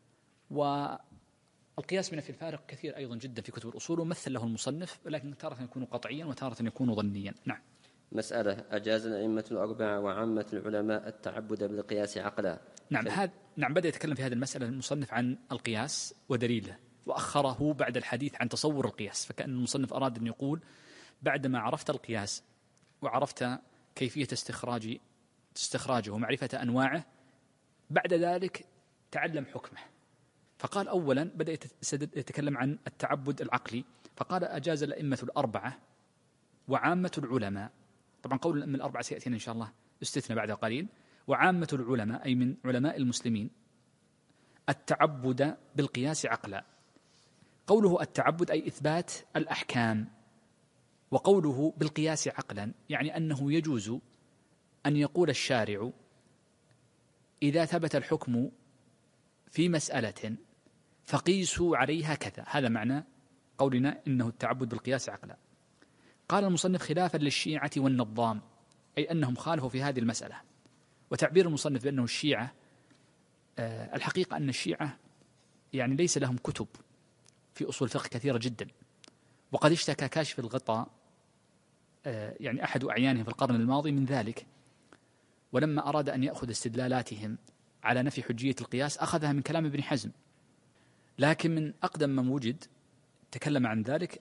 والقياس بنفي الفارق كثير أيضا جدا في كتب الأصول، ومثل له المصنف، ولكن تارة يكون قطعيا وتارة يكون ظنيا. نعم. مسألة: أجاز الأئمة الأربعة وعامة العلماء التعبد بالقياس عقلا. نعم، بدأ يتكلم في هذه المسألة المصنف عن القياس ودليله، وأخره بعد الحديث عن تصور القياس، فكأن المصنف أراد أن يقول بعدما عرفت القياس وعرفت كيفية استخراجه ومعرفة أنواعه، بعد ذلك تعلم حكمه. فقال أولا بدأ يتكلم عن التعبد العقلي، فقال أجاز الأئمة الأربعة وعامة العلماء، طبعا قول الأئمة الأربعة سيأتينا إن شاء الله استثنى بعد قليل، وعامة العلماء أي من علماء المسلمين التعبد بالقياس عقلا. قوله التعبد أي إثبات الأحكام، وقوله بالقياس عقلا يعني أنه يجوز أن يقول الشارع إذا ثبت الحكم في مسألة فقيسوا عليها كذا، هذا معنى قولنا إنه التعبد بالقياس عقلا. قال المصنف خلافا للشيعة والنظام، أي أنهم خالفوا في هذه المسألة. وتعبير المصنف بأنه الشيعة، الحقيقة أن الشيعة يعني ليس لهم كتب في أصول الفقه كثيرة جدا، وقد اشتكى كاشف الغطاء يعني أحد أعيانهم في القرن الماضي من ذلك، ولما أراد أن يأخذ استدلالاتهم على نفي حجية القياس أخذها من كلام ابن حزم، لكن من أقدم من وجد تكلم عن ذلك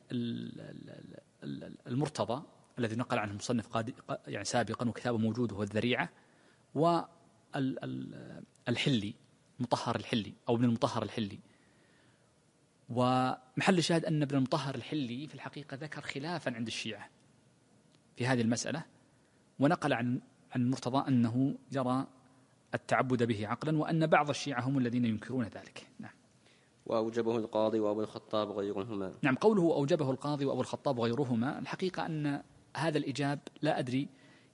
المرتضى الذي نقل عنه المصنف يعني سابقا وكتابه موجود هو الذريعة، والحلي مطهر الحلي أو ابن المطهر الحلي. ومحل الشاهد أن ابن المطهر الحلي في الحقيقة ذكر خلافا عند الشيعة في هذه المسألة، ونقل عن المرتضى أنه يرى التعبد به عقلا، وأن بعض الشيعة هم الذين ينكرون ذلك. نعم. وأوجبه القاضي وأبو الخطاب وغيرهما. نعم، قوله أوجبه القاضي وأبو الخطاب وغيرهما، الحقيقة أن هذا الإجاب لا أدري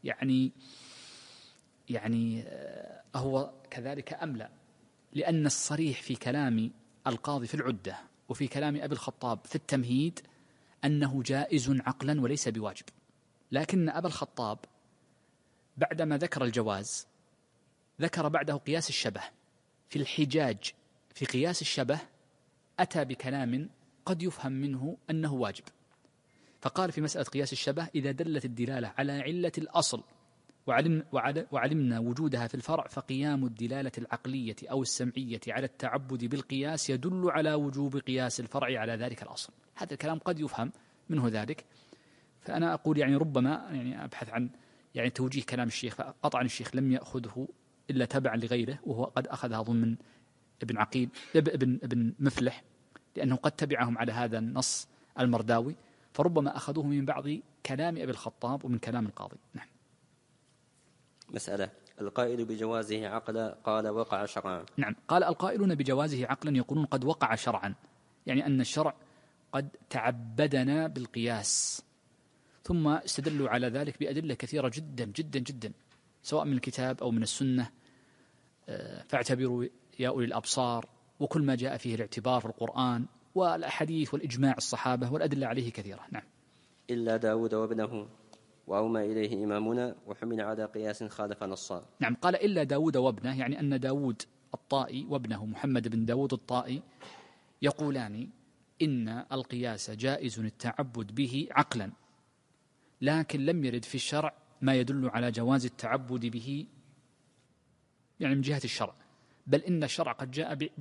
يعني هو كذلك أم لا، لأن الصريح في كلام القاضي في العدة وفي كلام أبي الخطاب في التمهيد أنه جائز عقلا وليس بواجب، لكن أبا الخطاب بعدما ذكر الجواز ذكر بعده قياس الشبه. في الحجاج في قياس الشبه أتى بكلام قد يفهم منه أنه واجب، فقال في مسألة قياس الشبه إذا دلت الدلالة على علة الأصل وعلمنا وجودها في الفرع فقيام الدلالة العقلية أو السمعية على التعبد بالقياس يدل على وجوب قياس الفرع على ذلك الأصل. هذا الكلام قد يفهم منه ذلك، فأنا أقول يعني ربما يعني أبحث عن يعني توجيه كلام الشيخ، فقطعا الشيخ لم يأخذه إلا تبعا لغيره، وهو قد أخذها ضمن ابن عقيل ابن مفلح، لأنه قد تبعهم على هذا النص المرداوي، فربما أخذوه من بعض كلام أبي الخطاب ومن كلام القاضي. نعم. مسألة: القائل بجوازه عقلا قال وقع شرعا. نعم، قال القائلون بجوازه عقلا يقولون قد وقع شرعا، يعني أن الشرع قد تعبدنا بالقياس، ثم استدلوا على ذلك بأدلة كثيرة جدا جدا جدا سواء من الكتاب أو من السنة، فاعتبروا يا أولي الأبصار، وكل ما جاء فيه الاعتبار في القرآن والأحاديث والإجماع الصحابة والأدلة عليه كثيرة. نعم. إلا داود وابنه وأومى إليه إمامنا وحمل على قياس خالف نصا. نعم، قال إلا داود وابنه، يعني أن داود الطائي وابنه محمد بن داود الطائي يقولان إن القياس جائز التعبد به عقلا، لكن لم يرد في الشرع ما يدل على جواز التعبد به يعني من جهة الشرع، بل إن الشرع قد جاء